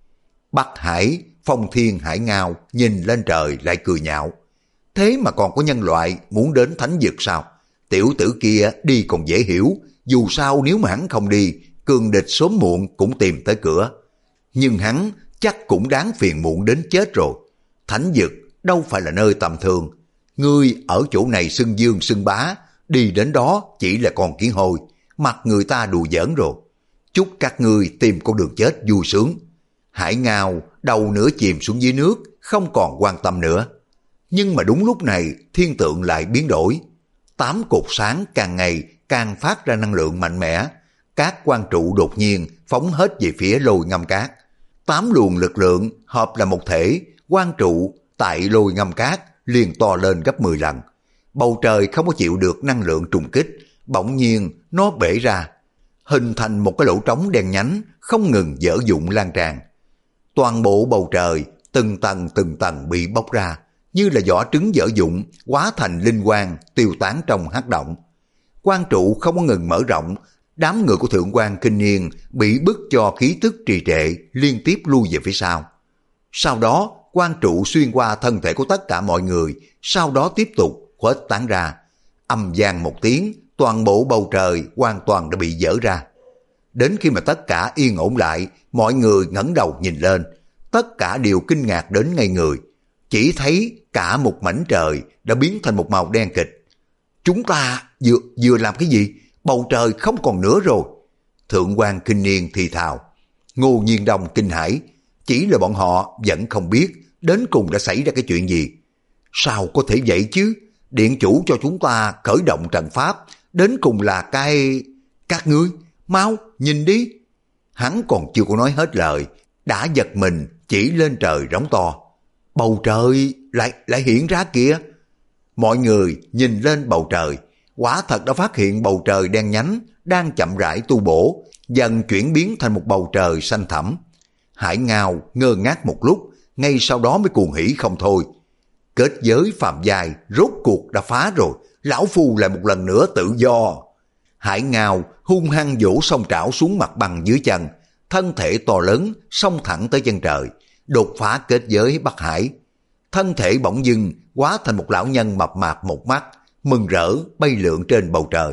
Bắc Hải, Phong Thiên Hải Ngao nhìn lên trời lại cười nhạo. Thế mà còn có nhân loại muốn đến thánh vực sao? Tiểu tử kia đi còn dễ hiểu, dù sao nếu mà hắn không đi, cường địch sớm muộn cũng tìm tới cửa. Nhưng hắn chắc cũng đáng phiền muộn đến chết rồi. Thánh vực đâu phải là nơi tầm thường. Ngươi ở chỗ này xưng dương xưng bá, đi đến đó chỉ là con kiến hôi, mặt người ta đùa giỡn rồi. Chúc các ngươi tìm con đường chết vui sướng. Hải Ngao đầu nửa chìm xuống dưới nước, không còn quan tâm nữa. Nhưng mà đúng lúc này thiên tượng lại biến đổi. Tám cột sáng càng ngày càng phát ra năng lượng mạnh mẽ. Các quang trụ đột nhiên phóng hết về phía lôi ngâm cát. Tám luồng lực lượng hợp là một thể, quang trụ tại lôi ngâm cát liền to lên gấp mười lần. Bầu trời không có chịu được năng lượng trùng kích, bỗng nhiên nó bể ra, hình thành một cái lỗ trống đen nhánh, không ngừng dở dụng lan tràn. Toàn bộ bầu trời từng tầng từng tầng bị bóc ra, như là vỏ trứng dở dụng, hóa thành linh quang tiêu tán trong hắc động. Quang trụ không có ngừng mở rộng, đám người của Thượng quan Kinh Niên bị bức cho khí tức trì trệ, liên tiếp lui về phía sau. Sau đó quang trụ xuyên qua thân thể của tất cả mọi người, sau đó tiếp tục khuếch tán ra. Âm vang một tiếng, toàn bộ bầu trời hoàn toàn đã bị dỡ ra. Đến khi mà tất cả yên ổn lại, mọi người ngẩng đầu nhìn lên, tất cả đều kinh ngạc đến ngây người. Chỉ thấy cả một mảnh trời đã biến thành một màu đen kịch. Chúng ta vừa, vừa làm cái gì? Bầu trời không còn nữa rồi. Thượng quan Kinh Niên thì thào. Ngô Nhiên Đông kinh hãi, chỉ là bọn họ vẫn không biết đến cùng đã xảy ra cái chuyện gì. Sao có thể vậy chứ? Điện chủ cho chúng ta khởi động trận pháp, đến cùng là cái... Các ngươi, mau, nhìn đi. Hắn còn chưa có nói hết lời, đã giật mình chỉ lên trời rống to. Bầu trời lại lại hiện ra kìa. Mọi người nhìn lên bầu trời, quả thật đã phát hiện bầu trời đen nhánh đang chậm rãi tu bổ, dần chuyển biến thành một bầu trời xanh thẳm. Hải Ngao ngơ ngác một lúc, ngay sau đó mới cuồng hỉ không thôi. Kết giới phàm giai rốt cuộc đã phá rồi, lão phu lại một lần nữa tự do. Hải Ngao hung hăng vỗ song trảo xuống mặt bằng dưới chân, thân thể to lớn xông thẳng tới chân trời, đột phá kết giới Bắc Hải. Thân thể bỗng dưng hóa thành một lão nhân mập mạp một mắt, mừng rỡ bay lượn trên bầu trời.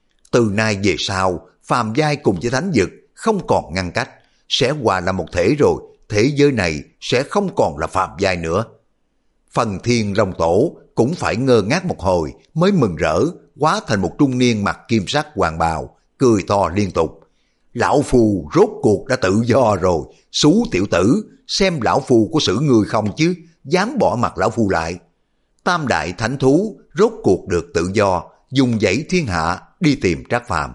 Từ nay về sau, phàm giai cùng với thánh vực không còn ngăn cách, sẽ hòa là một thể rồi, thế giới này sẽ không còn là phàm giai nữa. Phần Thiên Long Tổ cũng phải ngơ ngác một hồi mới mừng rỡ, hóa thành một trung niên mặc kim sắc hoàng bào, cười to liên tục. Lão phu rốt cuộc đã tự do rồi, xú tiểu tử, xem lão phu có xử người không chứ, dám bỏ mặt lão phu lại. Tam đại thánh thú rốt cuộc được tự do, dùng dãy thiên hạ đi tìm Trác Phàm.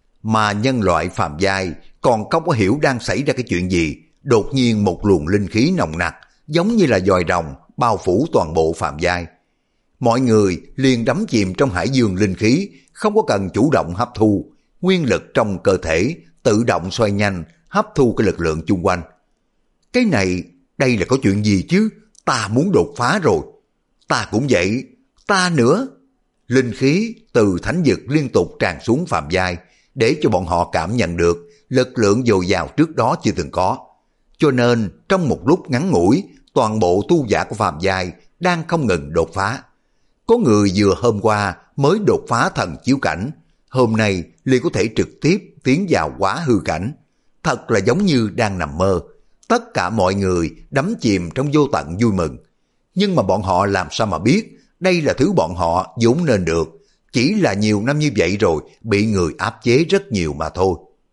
Mà nhân loại phàm giai còn không có hiểu đang xảy ra cái chuyện gì, đột nhiên một luồng linh khí nồng nặc, giống như là vòi rồng bao phủ toàn bộ phàm giai. Mọi người liền đắm chìm trong hải dương linh khí, không có cần chủ động hấp thu, nguyên lực trong cơ thể tự động xoay nhanh, hấp thu cái lực lượng chung quanh. Cái này, đây là có chuyện gì chứ? Ta muốn đột phá rồi. Ta cũng vậy, ta nữa. Linh khí từ thánh vực liên tục tràn xuống phàm giai, để cho bọn họ cảm nhận được lực lượng dồi dào trước đó chưa từng có. Cho nên trong một lúc ngắn ngủi, toàn bộ tu giả của phàm giai đang không ngừng đột phá. Có người vừa hôm qua mới đột phá thần chiếu cảnh, hôm nay liền có thể trực tiếp tiến vào quá hư cảnh. Thật là giống như đang nằm mơ. Tất cả mọi người đắm chìm trong vô tận vui mừng. Nhưng mà bọn họ làm sao mà biết đây là thứ bọn họ vốn nên được. Chỉ là nhiều năm như vậy rồi bị người áp chế rất nhiều mà thôi.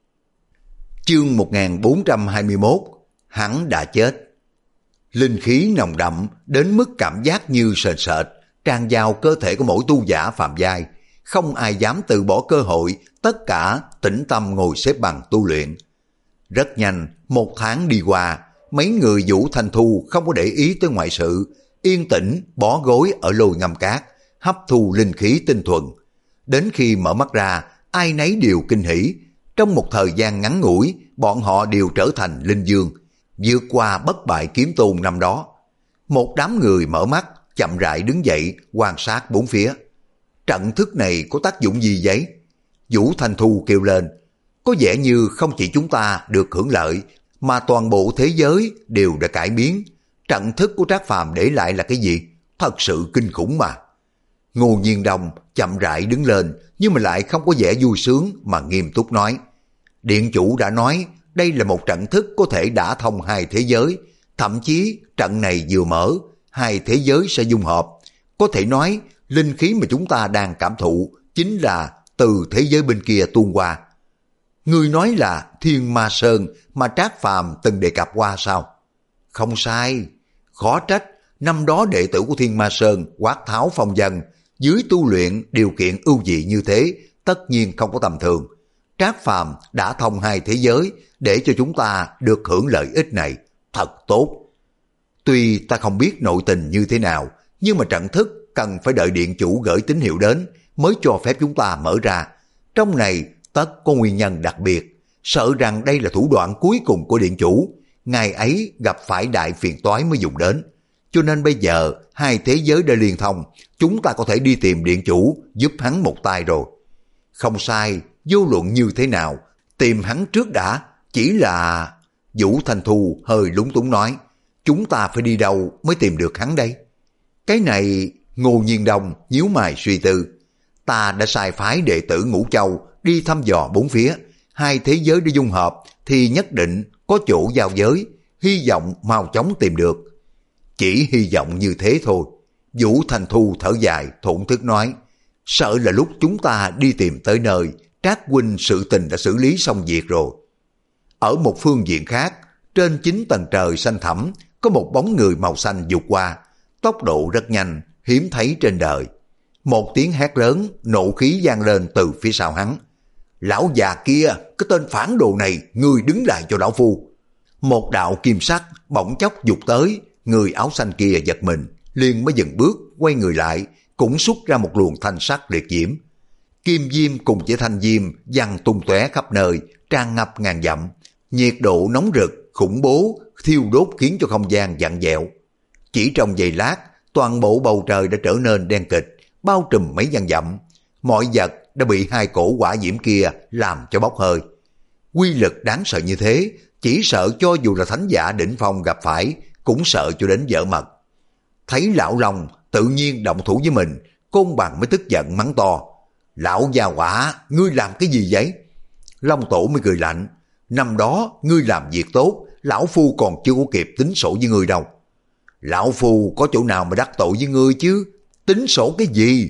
Chương một nghìn bốn trăm hai mươi mốt. Hắn đã chết. Linh khí nồng đậm đến mức cảm giác như sền sệt tràn vào cơ thể của mỗi tu giả phàm giai. Không ai dám từ bỏ cơ hội, tất cả tĩnh tâm ngồi xếp bằng tu luyện. Rất nhanh, một tháng đi qua, mấy người Vũ Thanh Thu không có để ý tới ngoại sự, yên tĩnh bó gối ở lôi ngâm cát, hấp thu linh khí tinh thuần. Đến khi mở mắt ra, ai nấy đều kinh hỉ. Trong một thời gian ngắn ngủi, bọn họ đều trở thành linh dương, vượt qua bất bại kiếm tôn năm đó. Một đám người mở mắt, chậm rãi đứng dậy, quan sát bốn phía. Trận thức này có tác dụng gì vậy? Vũ Thanh Thu kêu lên. Có vẻ như không chỉ chúng ta được hưởng lợi, mà toàn bộ thế giới đều đã cải biến. Trận thức của Trác Phàm để lại là cái gì? Thật sự kinh khủng mà. Ngô Nhiên Đông chậm rãi đứng lên, nhưng mà lại không có vẻ vui sướng mà nghiêm túc nói. Điện chủ đã nói, đây là một trận thức có thể đả thông hai thế giới. Thậm chí trận này vừa mở, hai thế giới sẽ dung hợp. Có thể nói, linh khí mà chúng ta đang cảm thụ chính là từ thế giới bên kia tuôn qua. Người nói là Thiên Ma Sơn mà Trác Phàm từng đề cập qua sao? Không sai, khó trách năm đó đệ tử của Thiên Ma Sơn quát tháo phong dân, dưới tu luyện điều kiện ưu dị như thế, tất nhiên không có tầm thường. Trác Phàm đã thông hai thế giới để cho chúng ta được hưởng lợi ích này, thật tốt. Tuy ta không biết nội tình như thế nào, nhưng mà trận thức cần phải đợi điện chủ gửi tín hiệu đến mới cho phép chúng ta mở ra. Trong này tất có nguyên nhân đặc biệt, sợ rằng đây là thủ đoạn cuối cùng của điện chủ. Ngày ấy gặp phải đại phiền toái mới dùng đến. Cho nên bây giờ hai thế giới đã liên thông, chúng ta có thể đi tìm điện chủ giúp hắn một tay rồi. Không sai, vô luận như thế nào, tìm hắn trước đã. Chỉ là... Vũ Thanh Thu hơi lúng túng nói, chúng ta phải đi đâu mới tìm được hắn đây? Cái này... Ngô Nhiên Đông nhíu mày suy tư. Ta đã sai phái đệ tử Ngũ Châu đi thăm dò bốn phía. Hai thế giới để dung hợp thì nhất định có chỗ giao giới. Hy vọng mau chóng tìm được. Chỉ hy vọng như thế thôi. Vũ Thanh Thu thở dài thổn thức nói. Sợ là lúc chúng ta đi tìm tới nơi, Trác huynh sự tình đã xử lý xong việc rồi. Ở một phương diện khác, trên chín tầng trời xanh thẳm có một bóng người màu xanh vụt qua. Tốc độ rất nhanh, hiếm thấy trên đời. Một tiếng hét lớn, nộ khí vang lên từ phía sau hắn. Lão già kia, cái tên phản đồ này, ngươi đứng lại cho lão phu. Một đạo kim sắc bỗng chốc vụt tới, người áo xanh kia giật mình, liền mới dừng bước, quay người lại, cũng xuất ra một luồng thanh sắc liệt diễm. Kim diêm cùng với thanh diêm văng tung tóe khắp nơi, tràn ngập ngàn dặm. Nhiệt độ nóng rực, khủng bố, thiêu đốt khiến cho không gian vặn vẹo. Chỉ trong giây lát, toàn bộ bầu trời đã trở nên đen kịch, bao trùm mấy vạn dặm. Mọi vật đã bị hai cổ hỏa diễm kia làm cho bốc hơi. Quy lực đáng sợ như thế, chỉ sợ cho dù là thánh giả đỉnh phong gặp phải, cũng sợ cho đến vỡ mật. Thấy lão Long tự nhiên động thủ với mình, Côn Bằng mới tức giận mắng to. Lão già hỏa, ngươi làm cái gì vậy? Long Tổ mới cười lạnh. Năm đó ngươi làm việc tốt, lão phu còn chưa có kịp tính sổ với ngươi đâu. Lão phu có chỗ nào mà đắc tội với ngươi chứ? Tính sổ cái gì?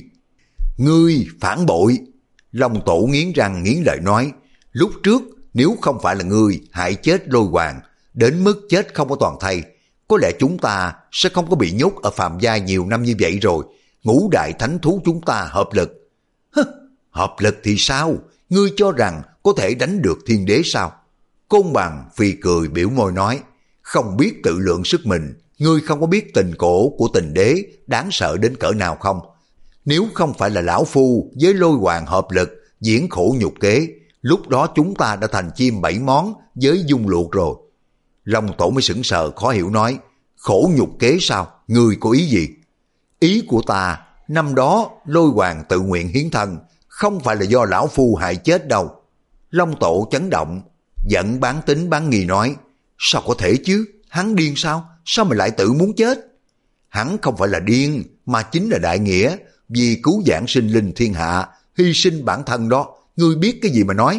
Ngươi phản bội. Long Tổ nghiến răng nghiến lợi nói. Lúc trước nếu không phải là ngươi hại chết Lôi Hoàng, đến mức chết không có toàn thây, có lẽ chúng ta sẽ không có bị nhốt ở phàm giai nhiều năm như vậy rồi. Ngũ đại thánh thú chúng ta hợp lực. Hứ, hợp lực thì sao? Ngươi cho rằng có thể đánh được thiên đế sao? Côn Bằng phì cười biểu môi nói. Không biết tự lượng sức mình, ngươi không có biết tình cổ của tình đế đáng sợ đến cỡ nào không? Nếu không phải là lão phu với Lôi Hoàng hợp lực diễn khổ nhục kế, lúc đó chúng ta đã thành chim bảy món với dung luộc rồi. Long Tổ mới sững sờ khó hiểu nói. Khổ nhục kế sao? Ngươi có ý gì? Ý của ta năm đó Lôi Hoàng tự nguyện hiến thân, không phải là do lão phu hại chết đâu. Long Tổ chấn động, giận bán tính bán nghi nói, sao có thể chứ, hắn điên sao, sao mà lại tự muốn chết? Hắn không phải là điên, mà chính là đại nghĩa, vì cứu vãn sinh linh thiên hạ, hy sinh bản thân đó, ngươi biết cái gì mà nói.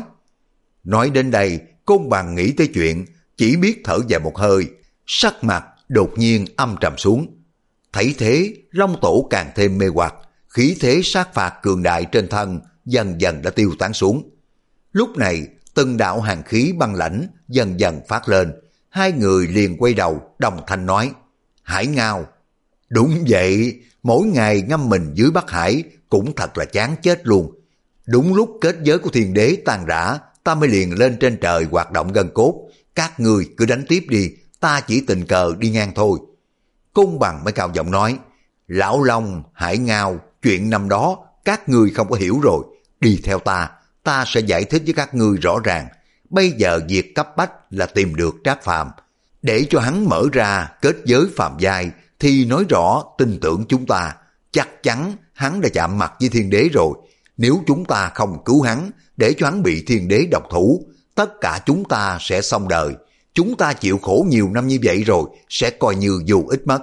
Nói đến đây, Côn Bằng nghĩ tới chuyện, chỉ biết thở dài một hơi, sắc mặt đột nhiên âm trầm xuống. Thấy thế, Long Tổ càng thêm mê hoặc, khí thế sát phạt cường đại trên thân dần dần đã tiêu tán xuống. Lúc này, từng đạo hàn khí băng lãnh dần dần phát lên, hai người liền quay đầu đồng thanh nói, Hải Ngao. Đúng vậy, mỗi ngày ngâm mình dưới Bắc Hải cũng thật là chán chết luôn. Đúng lúc kết giới của thiên đế tan rã, ta mới liền lên trên trời hoạt động gân cốt, các người cứ đánh tiếp đi, ta chỉ tình cờ đi ngang thôi. Côn Bằng mới cao giọng nói, Lão Long, Hải Ngao, chuyện năm đó các ngươi không có hiểu rồi, đi theo ta, ta sẽ giải thích với các ngươi rõ ràng. Bây giờ việc cấp bách là tìm được Trác Phàm, để cho hắn mở ra kết giới phàm giai, thì nói rõ tin tưởng chúng ta, chắc chắn hắn đã chạm mặt với thiên đế rồi. Nếu chúng ta không cứu hắn, để cho hắn bị thiên đế độc thủ, tất cả chúng ta sẽ xong đời. Chúng ta chịu khổ nhiều năm như vậy rồi, sẽ coi như vô ích mất.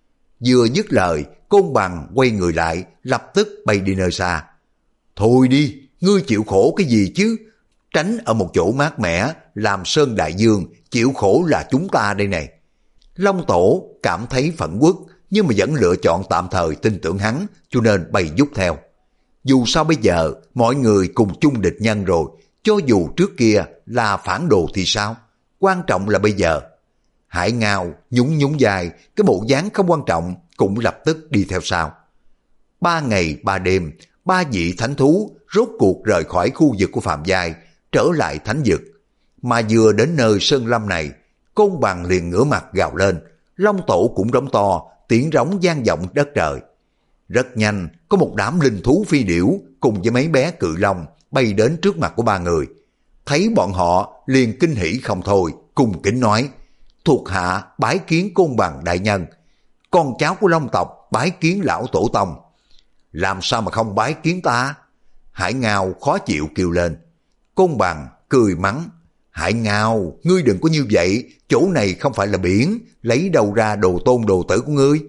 Vừa dứt lời, Côn Bằng quay người lại, lập tức bay đi nơi xa. Thôi đi, ngươi chịu khổ cái gì chứ? Tránh ở một chỗ mát mẻ, làm Sơn Đại Dương, chịu khổ là chúng ta đây này. Long Tổ cảm thấy phẫn uất, nhưng mà vẫn lựa chọn tạm thời tin tưởng hắn, cho nên bay vút theo. Dù sao bây giờ, mọi người cùng chung địch nhân rồi, cho dù trước kia là phản đồ thì sao? Quan trọng là bây giờ. Hải Ngao nhún nhún dài, cái bộ dáng không quan trọng, cũng lập tức đi theo sau. Ba ngày ba đêm, ba vị thánh thú rốt cuộc rời khỏi khu vực của phàm giai, trở lại thánh vực. Mà vừa đến nơi sơn lâm này, Côn Bằng liền ngửa mặt gào lên, Long Tổ cũng rống to, tiếng rống vang vọng đất trời. Rất nhanh, có một đám linh thú phi điểu cùng với mấy bé cự long bay đến trước mặt của ba người. Thấy bọn họ liền kinh hỉ không thôi, cùng kính nói, thuộc hạ bái kiến Côn Bằng đại nhân, con cháu của Long tộc bái kiến lão tổ tông. Làm sao mà không bái kiến ta? Hải Ngao khó chịu kêu lên. Côn Bằng cười mắng, Hải Ngao, ngươi đừng có như vậy, chỗ này không phải là biển, lấy đâu ra đồ tôn đồ tử của ngươi?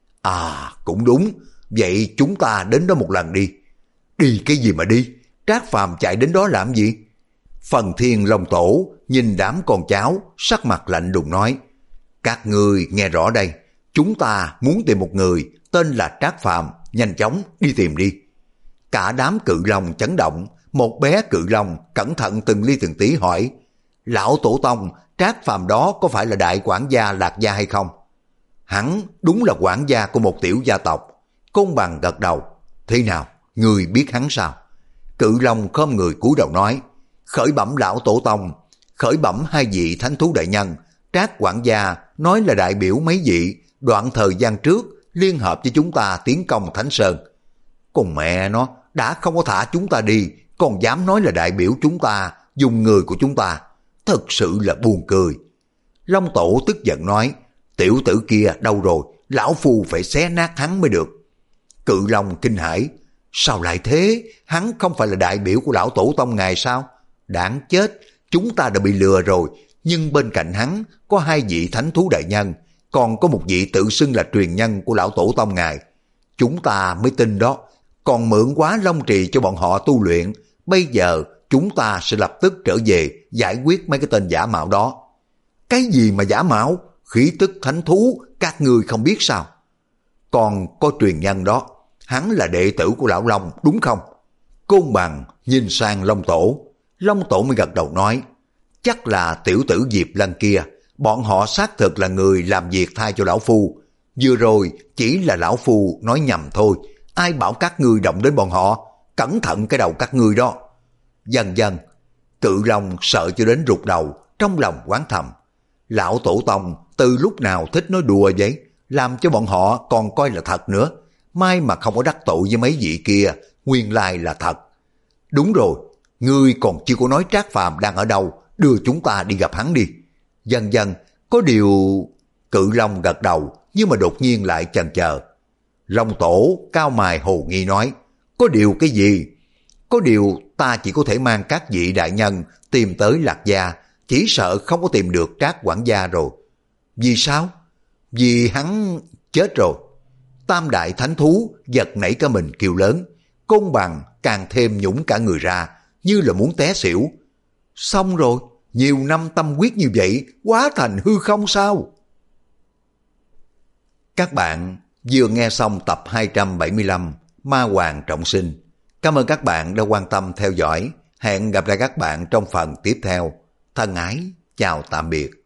À, cũng đúng, vậy chúng ta đến đó một lần đi. Đi cái gì mà đi? Trác Phàm chạy đến đó làm gì? Phần Thiên Long Tổ nhìn đám con cháu, sắc mặt lạnh lùng nói, các ngươi nghe rõ đây, chúng ta muốn tìm một người tên là Trác Phàm, nhanh chóng đi tìm đi. Cả đám cự long chấn động, một bé cự long cẩn thận từng ly từng tí hỏi, lão tổ tông, Trác Phàm đó có phải là đại quản gia Lạc Gia hay không? Hắn đúng là quản gia của một tiểu gia tộc. Côn Bằng gật đầu, thế nào, người biết hắn sao? Cự long khom người cúi đầu nói, khởi bẩm lão tổ tông, khởi bẩm hai vị thánh thú đại nhân, Trác quản gia nói là đại biểu mấy vị đoạn thời gian trước liên hợp với chúng ta tiến công Thánh Sơn. Con mẹ nó, đã không có thả chúng ta đi, còn dám nói là đại biểu chúng ta dùng người của chúng ta, thật sự là buồn cười. Long Tổ tức giận nói, tiểu tử kia đâu rồi, lão phu phải xé nát hắn mới được. Cự long kinh hãi, sao lại thế, hắn không phải là đại biểu của lão tổ tông ngài sao? Đáng chết, chúng ta đã bị lừa rồi, nhưng bên cạnh hắn có hai vị thánh thú đại nhân, còn có một vị tự xưng là truyền nhân của lão tổ tông ngài. Chúng ta mới tin đó, còn mượn quá long trì cho bọn họ tu luyện, bây giờ chúng ta sẽ lập tức trở về giải quyết mấy cái tên giả mạo đó. Cái gì mà giả mạo? Khí tức thánh thú, các ngươi không biết sao? Còn có truyền nhân đó, hắn là đệ tử của lão Long, đúng không? Côn Bằng nhìn sang Long Tổ, Long Tổ mới gật đầu nói, chắc là tiểu tử Diệp Lân kia, bọn họ xác thực là người làm việc thay cho lão phu. Vừa rồi chỉ là lão phu nói nhầm thôi, ai bảo các ngươi động đến bọn họ, cẩn thận cái đầu các ngươi đó. Dần dần, Cự Long sợ cho đến rụt đầu, trong lòng oán thầm, lão tổ tông từ lúc nào thích nói đùa vậy, làm cho bọn họ còn coi là thật nữa. May mà không có đắc tội với mấy vị kia, nguyên lai là thật. Đúng rồi, ngươi còn chưa có nói Trác Phàm đang ở đâu, đưa chúng ta đi gặp hắn đi. Dần dần, có điều... Cự Long gật đầu, nhưng mà đột nhiên lại chần chờ. Long tổ cao mày hồ nghi nói, có điều cái gì? Có điều ta chỉ có thể mang các vị đại nhân tìm tới Lạc Gia, chỉ sợ không có tìm được Trác quản gia rồi. Vì sao? Vì hắn chết rồi. Tam đại thánh thú giật nảy cả mình kêu lớn, côn bằng càng thêm nhũng cả người ra, như là muốn té xỉu. Xong rồi, nhiều năm tâm quyết như vậy, hóa thành hư không sao? Các bạn vừa nghe xong tập hai trăm bảy mươi lăm Ma Hoàng Trọng Sinh. Cảm ơn các bạn đã quan tâm theo dõi. Hẹn gặp lại các bạn trong phần tiếp theo. Thân ái, chào tạm biệt.